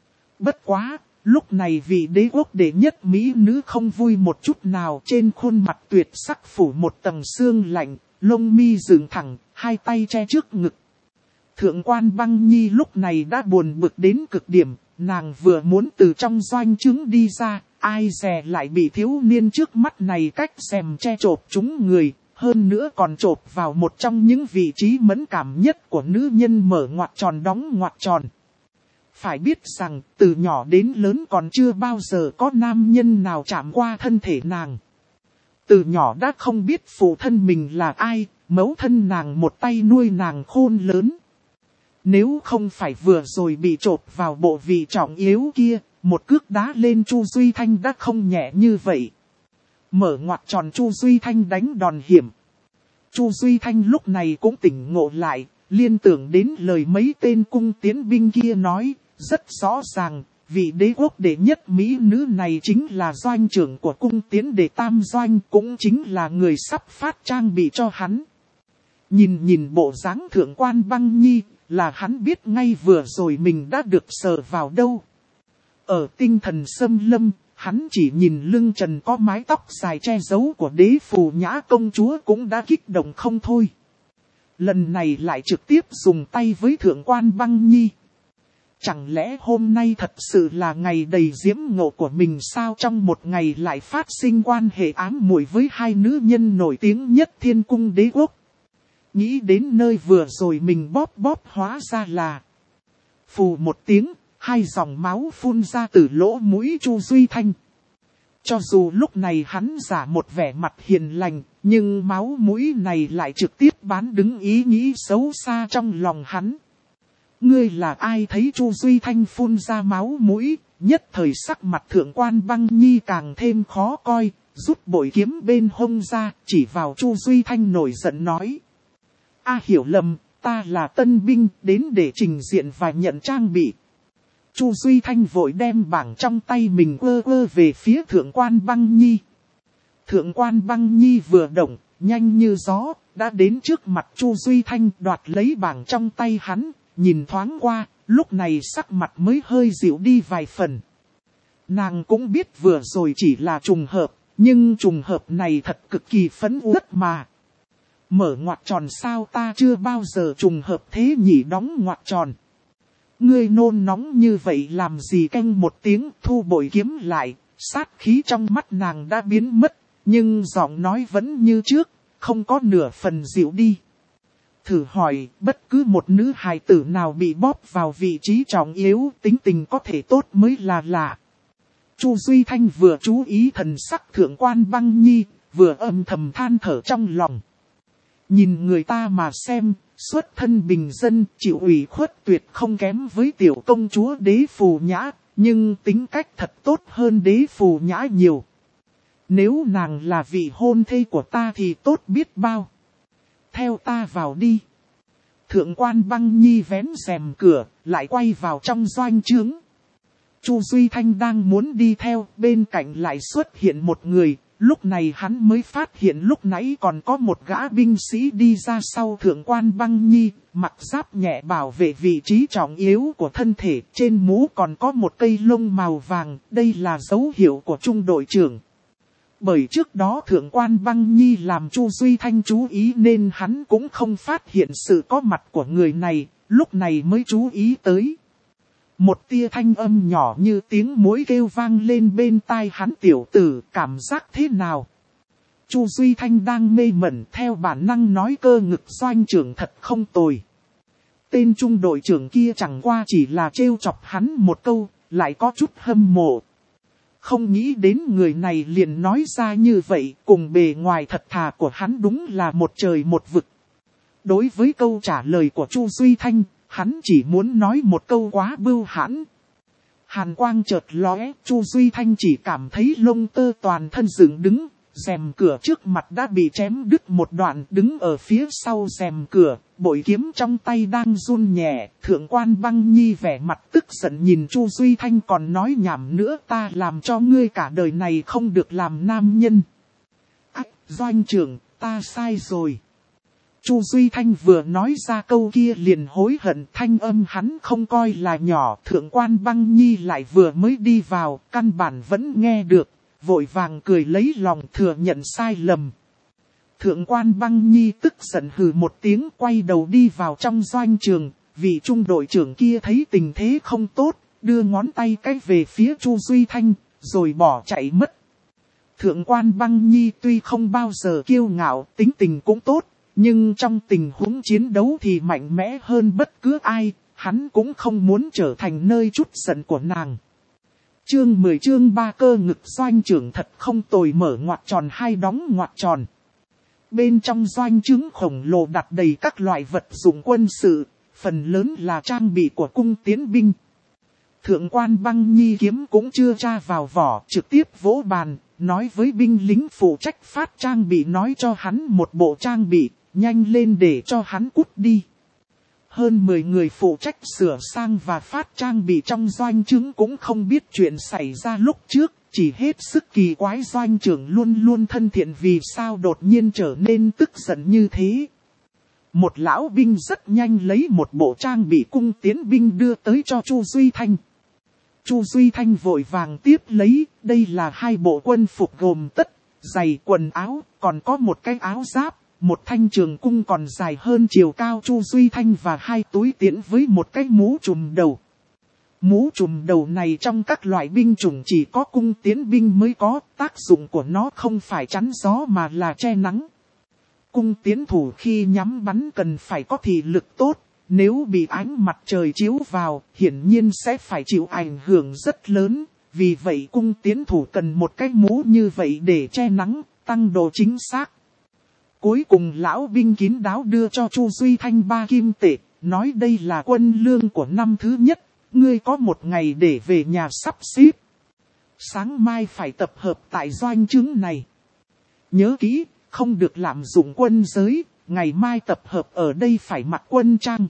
Bất quá, lúc này vị đế quốc đệ nhất mỹ nữ không vui một chút nào, trên khuôn mặt tuyệt sắc phủ một tầng sương lạnh, lông mi dựng thẳng, hai tay che trước ngực. Thượng quan Băng Nhi lúc này đã buồn bực đến cực điểm, nàng vừa muốn từ trong doanh trướng đi ra, ai dè lại bị thiếu niên trước mắt này cách rèm che chộp trúng người. Hơn nữa còn chộp vào một trong những vị trí mẫn cảm nhất của nữ nhân, mở ngoặc tròn đóng ngoặc tròn. Phải biết rằng, từ nhỏ đến lớn còn chưa bao giờ có nam nhân nào chạm qua thân thể nàng. Từ nhỏ đã không biết phụ thân mình là ai, mẫu thân nàng một tay nuôi nàng khôn lớn. Nếu không phải vừa rồi bị chộp vào bộ vị trọng yếu kia, một cước đá lên Chu Duy Thanh đã không nhẹ như vậy. Mở ngoặc tròn Chu Duy Thanh đánh đòn hiểm. Chu Duy Thanh lúc này cũng tỉnh ngộ lại, liên tưởng đến lời mấy tên cung tiến binh kia nói, rất rõ ràng, vị đế quốc đệ nhất mỹ nữ này chính là doanh trưởng của cung tiến đệ tam doanh, cũng chính là người sắp phát trang bị cho hắn. Nhìn bộ dáng Thượng quan Băng Nhi, là hắn biết ngay vừa rồi mình đã được sờ vào đâu. Ở tinh thần xâm lâm, hắn chỉ nhìn lưng trần có mái tóc dài che giấu của Đế Phù Nhã công chúa cũng đã kích động không thôi. Lần này lại trực tiếp dùng tay với Thượng quan Băng Nhi. Chẳng lẽ hôm nay thật sự là ngày đầy diễm ngộ của mình sao, trong một ngày lại phát sinh quan hệ ám muội với hai nữ nhân nổi tiếng nhất Thiên Cung Đế Quốc. Nghĩ đến nơi vừa rồi mình bóp hóa ra là phù một tiếng. Hai dòng máu phun ra từ lỗ mũi Chu Duy Thanh. Cho dù lúc này hắn giả một vẻ mặt hiền lành, nhưng máu mũi này lại trực tiếp bán đứng ý nghĩ xấu xa trong lòng hắn. Ngươi là ai? Thấy Chu Duy Thanh phun ra máu mũi, nhất thời sắc mặt Thượng quan Băng Nhi càng thêm khó coi, rút bội kiếm bên hông ra, chỉ vào Chu Duy Thanh nổi giận nói. Hiểu lầm, ta là tân binh, đến để trình diện và nhận trang bị. Chu Duy Thanh vội đem bảng trong tay mình quơ về phía Thượng quan Băng Nhi. Thượng quan Băng Nhi vừa động, nhanh như gió, đã đến trước mặt Chu Duy Thanh đoạt lấy bảng trong tay hắn, nhìn thoáng qua, lúc này sắc mặt mới hơi dịu đi vài phần. Nàng cũng biết vừa rồi chỉ là trùng hợp, nhưng trùng hợp này thật cực kỳ phấn uất mà. Mở ngoặc tròn sao, ta chưa bao giờ trùng hợp thế nhỉ, đóng ngoặc tròn. Ngươi nôn nóng như vậy làm gì, canh một tiếng, thu bội kiếm lại, sát khí trong mắt nàng đã biến mất, nhưng giọng nói vẫn như trước, không có nửa phần dịu đi. Thử hỏi, bất cứ một nữ hài tử nào bị bóp vào vị trí trọng yếu, tính tình có thể tốt mới là lạ. Chu Duy Thanh vừa chú ý thần sắc Thượng Quan Băng Nhi, vừa âm thầm than thở trong lòng. Nhìn người ta mà xem, xuất thân bình dân, chịu ủy khuất tuyệt không kém với tiểu công chúa Đế Phù Nhã, nhưng tính cách thật tốt hơn Đế Phù Nhã nhiều. Nếu nàng là vị hôn thê của ta thì tốt biết bao. Theo ta vào đi. Thượng Quan Băng Nhi vén rèm cửa, lại quay vào trong doanh trướng. Chu Duy Thanh đang muốn đi theo, bên cạnh lại xuất hiện một người. Lúc này hắn mới phát hiện lúc nãy còn có một gã binh sĩ đi ra sau Thượng Quan Băng Nhi, mặc giáp nhẹ bảo vệ vị trí trọng yếu của thân thể, trên mũ còn có một cây lông màu vàng, đây là dấu hiệu của trung đội trưởng. Bởi trước đó Thượng Quan Băng Nhi làm Chu Duy Thanh chú ý nên hắn cũng không phát hiện sự có mặt của người này, lúc này mới chú ý tới. Một tia thanh âm nhỏ như tiếng muỗi kêu vang lên bên tai hắn, tiểu tử, cảm giác thế nào? Chu Duy Thanh đang mê mẩn, theo bản năng nói, cơ ngực doanh trưởng thật không tồi. Tên trung đội trưởng kia chẳng qua chỉ là trêu chọc hắn một câu, lại có chút hâm mộ. Không nghĩ đến người này liền nói ra như vậy, cùng bề ngoài thật thà của hắn đúng là một trời một vực. Đối với câu trả lời của Chu Duy Thanh, hắn chỉ muốn nói một câu quá bưu hãn. Hàn quang chợt lóe, Chu Duy Thanh chỉ cảm thấy lông tơ toàn thân dựng đứng, rèm cửa trước mặt đã bị chém đứt một đoạn, đứng ở phía sau rèm cửa, bội kiếm trong tay đang run nhẹ. Thượng Quan Băng Nhi vẻ mặt tức giận nhìn Chu Duy Thanh, còn nói nhảm nữa, ta làm cho ngươi cả đời này không được làm nam nhân. Doanh trưởng, ta sai rồi. Chu Duy Thanh vừa nói ra câu kia liền hối hận, thanh âm hắn không coi là nhỏ. Thượng Quan Băng Nhi lại vừa mới đi vào, căn bản vẫn nghe được, vội vàng cười lấy lòng thừa nhận sai lầm. Thượng Quan Băng Nhi tức giận hừ một tiếng, quay đầu đi vào trong doanh trường. Vị trung đội trưởng kia thấy tình thế không tốt, đưa ngón tay cái về phía Chu Duy Thanh, rồi bỏ chạy mất. Thượng Quan Băng Nhi tuy không bao giờ kiêu ngạo, tính tình cũng tốt, nhưng trong tình huống chiến đấu thì mạnh mẽ hơn bất cứ ai, hắn cũng không muốn trở thành nơi trút giận của nàng. Chương 10 chương 3 cơ ngực doanh trưởng thật không tồi, mở ngoặc tròn hay đóng ngoặc tròn. Bên trong doanh trướng khổng lồ đặt đầy các loại vật dụng quân sự, phần lớn là trang bị của cung tiến binh. Thượng Quan Băng Nhi kiếm cũng chưa tra vào vỏ, trực tiếp vỗ bàn, nói với binh lính phụ trách phát trang bị, nói cho hắn một bộ trang bị, nhanh lên để cho hắn cút đi. Hơn 10 người phụ trách sửa sang và phát trang bị trong doanh trướng cũng không biết chuyện xảy ra lúc trước, chỉ hết sức kỳ quái doanh trưởng luôn luôn thân thiện vì sao đột nhiên trở nên tức giận như thế. Một lão binh rất nhanh lấy một bộ trang bị cung tiến binh đưa tới cho Chu Duy Thanh. Chu Duy Thanh vội vàng tiếp lấy, đây là 2 bộ quân phục gồm tất, giày, quần áo, còn có một cái áo giáp, một thanh trường cung còn dài hơn chiều cao Chu Duy Thanh và 2 túi tiễn với một cái mũ trùm đầu. Mũ trùm đầu này trong các loại binh chủng chỉ có cung tiến binh mới có, tác dụng của nó không phải chắn gió mà là che nắng. Cung tiến thủ khi nhắm bắn cần phải có thị lực tốt, nếu bị ánh mặt trời chiếu vào, hiển nhiên sẽ phải chịu ảnh hưởng rất lớn, vì vậy cung tiến thủ cần một cái mũ như vậy để che nắng, tăng độ chính xác. Cuối cùng lão binh kín đáo đưa cho Chu Duy Thanh 3 kim tệ, nói đây là quân lương của năm thứ nhất, ngươi có 1 ngày để về nhà sắp xếp. Sáng mai phải tập hợp tại doanh trướng này. Nhớ kỹ, không được lạm dụng quân giới, ngày mai tập hợp ở đây phải mặc quân trang.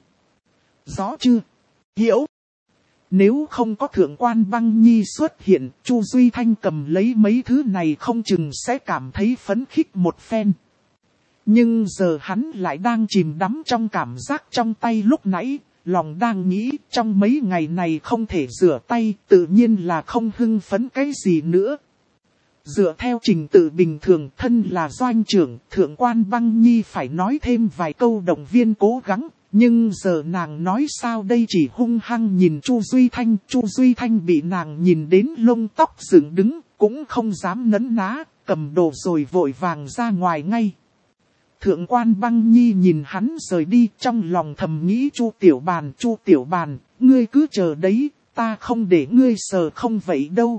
Rõ chưa? Hiểu. Nếu không có Thượng Quan Băng Nhi xuất hiện, Chu Duy Thanh cầm lấy mấy thứ này không chừng sẽ cảm thấy phấn khích một phen. Nhưng giờ hắn lại đang chìm đắm trong cảm giác trong tay lúc nãy, lòng đang nghĩ trong mấy ngày này không thể rửa tay, tự nhiên là không hưng phấn cái gì nữa. Dựa theo trình tự bình thường, thân là doanh trưởng, Thượng quan Băng Nhi phải nói thêm vài câu động viên cố gắng. Nhưng giờ nàng nói sao đây, chỉ hung hăng nhìn Chu Duy Thanh. Chu Duy Thanh bị nàng nhìn đến lông tóc dựng đứng, cũng không dám nấn ná, cầm đồ rồi vội vàng ra ngoài ngay. Thượng quan Băng Nhi nhìn hắn rời đi, trong lòng thầm nghĩ Chu Tiểu Bàn, ngươi cứ chờ đấy, ta không để ngươi sờ không vậy đâu.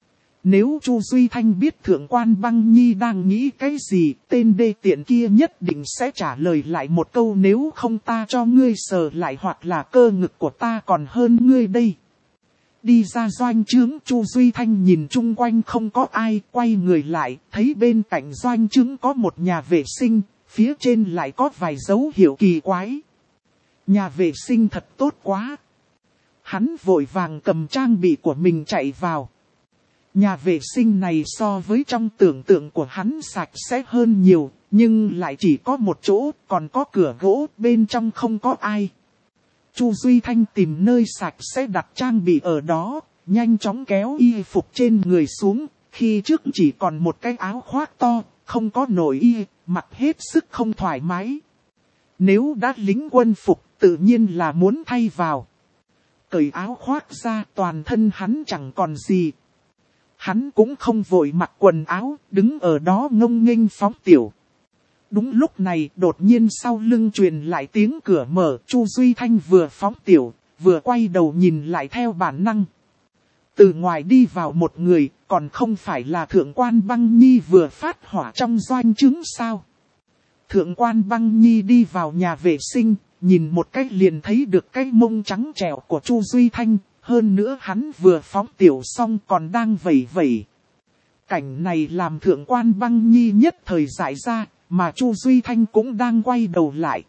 Nếu Chu Duy Thanh biết Thượng quan Băng Nhi đang nghĩ cái gì, tên đê tiện kia nhất định sẽ trả lời lại một câu, nếu không ta cho ngươi sờ lại, hoặc là cơ ngực của ta còn hơn ngươi đây. Đi ra doanh trướng, Chu Duy Thanh nhìn chung quanh không có ai, quay người lại, thấy bên cạnh doanh trướng có một nhà vệ sinh, phía trên lại có vài dấu hiệu kỳ quái. Nhà vệ sinh thật tốt quá. Hắn vội vàng cầm trang bị của mình chạy vào. Nhà vệ sinh này so với trong tưởng tượng của hắn sạch sẽ hơn nhiều, nhưng lại chỉ có một chỗ, còn có cửa gỗ, bên trong không có ai. Chu Duy Thanh tìm nơi sạch sẽ đặt trang bị ở đó, nhanh chóng kéo y phục trên người xuống, khi trước chỉ còn một cái áo khoác to, không có nội y, mặc hết sức không thoải mái. Nếu đã lính quân phục, tự nhiên là muốn thay vào. Cởi áo khoác ra, toàn thân hắn chẳng còn gì. Hắn cũng không vội mặc quần áo, đứng ở đó ngông nghênh phóng tiểu. Đúng lúc này, đột nhiên sau lưng truyền lại tiếng cửa mở, Chu Duy Thanh vừa phóng tiểu, vừa quay đầu nhìn lại theo bản năng. Từ ngoài đi vào một người, còn không phải là Thượng quan Băng Nhi vừa phát hỏa trong doanh trướng sao. Thượng quan Băng Nhi đi vào nhà vệ sinh, nhìn một cái liền thấy được cái mông trắng trẻo của Chu Duy Thanh. Hơn nữa hắn vừa phóng tiểu xong còn đang vẩy vẩy. Cảnh này làm Thượng quan Băng Nhi nhất thời dại ra, mà Chu Duy Thanh cũng đang quay đầu lại.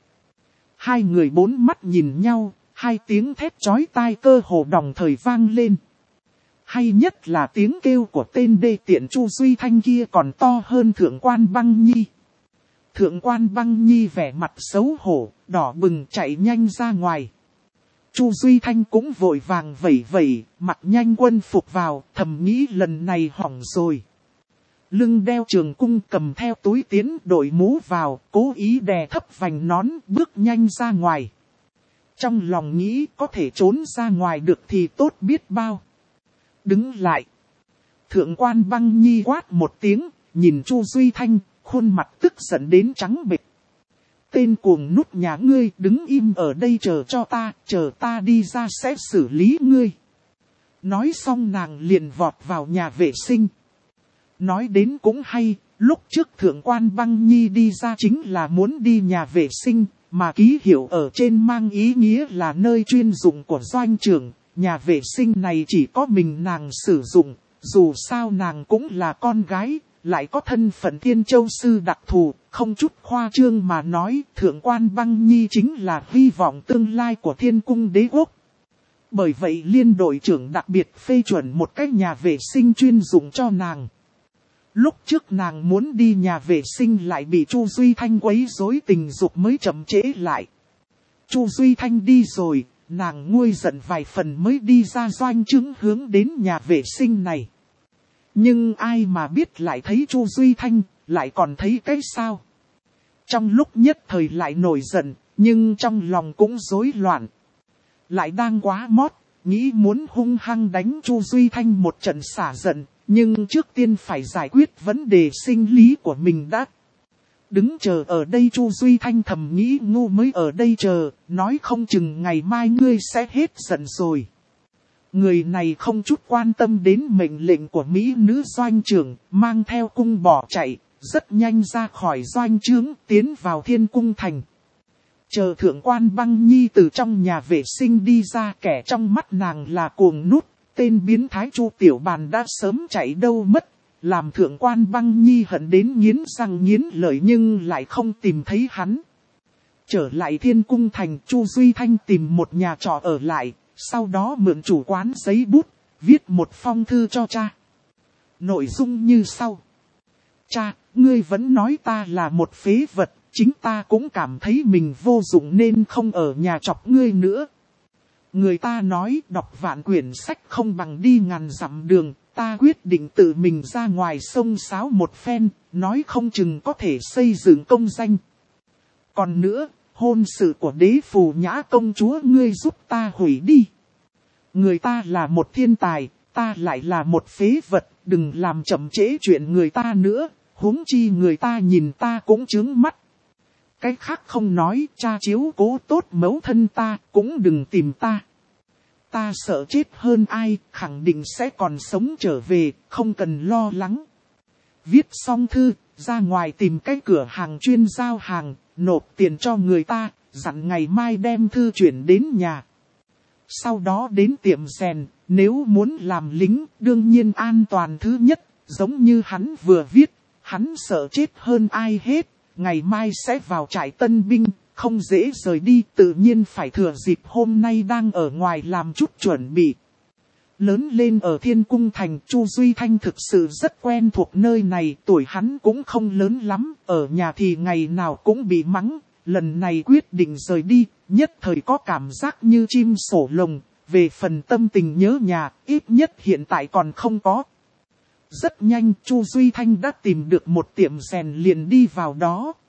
Hai người bốn mắt nhìn nhau, hai tiếng thét chói tai cơ hồ đồng thời vang lên. Hay nhất là tiếng kêu của tên đê tiện Chu Duy Thanh kia còn to hơn Thượng quan Băng Nhi. Thượng quan Băng Nhi vẻ mặt xấu hổ, đỏ bừng chạy nhanh ra ngoài. Chu Duy Thanh cũng vội vàng vẩy vẩy, mặc nhanh quân phục vào, thầm nghĩ lần này hỏng rồi. Lưng đeo trường cung, cầm theo túi tiến, đội mũ vào, cố ý đè thấp vành nón, bước nhanh ra ngoài. Trong lòng nghĩ có thể trốn ra ngoài được thì tốt biết bao. Đứng lại. Thượng quan Băng Nhi quát một tiếng, nhìn Chu Duy Thanh, khuôn mặt tức giận đến trắng bệch. Tên cuồng nút nhà ngươi, đứng im ở đây chờ cho ta, chờ ta đi ra sẽ xử lý ngươi. Nói xong nàng liền vọt vào nhà vệ sinh. Nói đến cũng hay, lúc trước Thượng quan Băng Nhi đi ra chính là muốn đi nhà vệ sinh, mà ký hiệu ở trên mang ý nghĩa là nơi chuyên dụng của doanh trưởng. Nhà vệ sinh này chỉ có mình nàng sử dụng, dù sao nàng cũng là con gái. Lại có thân phận Thiên Châu Sư đặc thù, không chút khoa trương mà nói, Thượng quan Băng Nhi chính là hy vọng tương lai của Thiên Cung Đế Quốc. Bởi vậy liên đội trưởng đặc biệt phê chuẩn một cái nhà vệ sinh chuyên dụng cho nàng. Lúc trước nàng muốn đi nhà vệ sinh lại bị Chu Duy Thanh quấy rối tình dục mới chậm trễ lại. Chu Duy Thanh đi rồi, nàng nguôi giận vài phần mới đi ra doanh trướng hướng đến nhà vệ sinh này. Nhưng ai mà biết lại thấy Chu Duy Thanh, lại còn thấy cái sao. Trong lúc nhất thời lại nổi giận, nhưng trong lòng cũng rối loạn. Lại đang quá mót, nghĩ muốn hung hăng đánh Chu Duy Thanh một trận xả giận, nhưng trước tiên phải giải quyết vấn đề sinh lý của mình đã. Đứng chờ ở đây Chu Duy Thanh thầm nghĩ ngu mới ở đây chờ, nói không chừng ngày mai ngươi sẽ hết giận rồi. Người này không chút quan tâm đến mệnh lệnh của Mỹ nữ doanh trưởng, mang theo cung bỏ chạy, rất nhanh ra khỏi doanh trướng, tiến vào Thiên Cung Thành. Chờ Thượng quan Băng Nhi từ trong nhà vệ sinh đi ra, kẻ trong mắt nàng là cuồng nút, tên biến thái Chu Tiểu Bàn đã sớm chạy đâu mất, làm Thượng quan Băng Nhi hận đến nghiến răng nghiến lợi nhưng lại không tìm thấy hắn. Trở lại Thiên Cung Thành, Chu Duy Thanh tìm một nhà trọ ở lại. Sau đó mượn chủ quán giấy bút, viết một phong thư cho cha. Nội dung như sau. Cha, ngươi vẫn nói ta là một phế vật, chính ta cũng cảm thấy mình vô dụng nên không ở nhà chọc ngươi nữa. Người ta nói đọc vạn quyển sách không bằng đi ngàn dặm đường, ta quyết định tự mình ra ngoài sông sáo một phen, nói không chừng có thể xây dựng công danh. Còn nữa, hôn sự của đế phù nhã công chúa ngươi giúp ta hủy đi. Người ta là một thiên tài, ta lại là một phế vật, đừng làm chậm trễ chuyện người ta nữa, huống chi người ta nhìn ta cũng chướng mắt. Cái khác không nói, cha chiếu cố tốt mẫu thân ta, cũng đừng tìm ta. Ta sợ chết hơn ai, khẳng định sẽ còn sống trở về, không cần lo lắng. Viết xong thư, ra ngoài tìm cái cửa hàng chuyên giao hàng, nộp tiền cho người ta, dặn ngày mai đem thư chuyển đến nhà. Sau đó đến tiệm rèn, nếu muốn làm lính, đương nhiên an toàn thứ nhất, giống như hắn vừa viết, hắn sợ chết hơn ai hết, ngày mai sẽ vào trại tân binh, không dễ rời đi, tự nhiên phải thừa dịp hôm nay đang ở ngoài làm chút chuẩn bị. Lớn lên ở Thiên Cung Thành, Chu Duy Thanh thực sự rất quen thuộc nơi này, tuổi hắn cũng không lớn lắm, ở nhà thì ngày nào cũng bị mắng, lần này quyết định rời đi, nhất thời có cảm giác như chim sổ lồng, về phần tâm tình nhớ nhà, ít nhất hiện tại còn không có. Rất nhanh Chu Duy Thanh đã tìm được một tiệm rèn liền đi vào đó.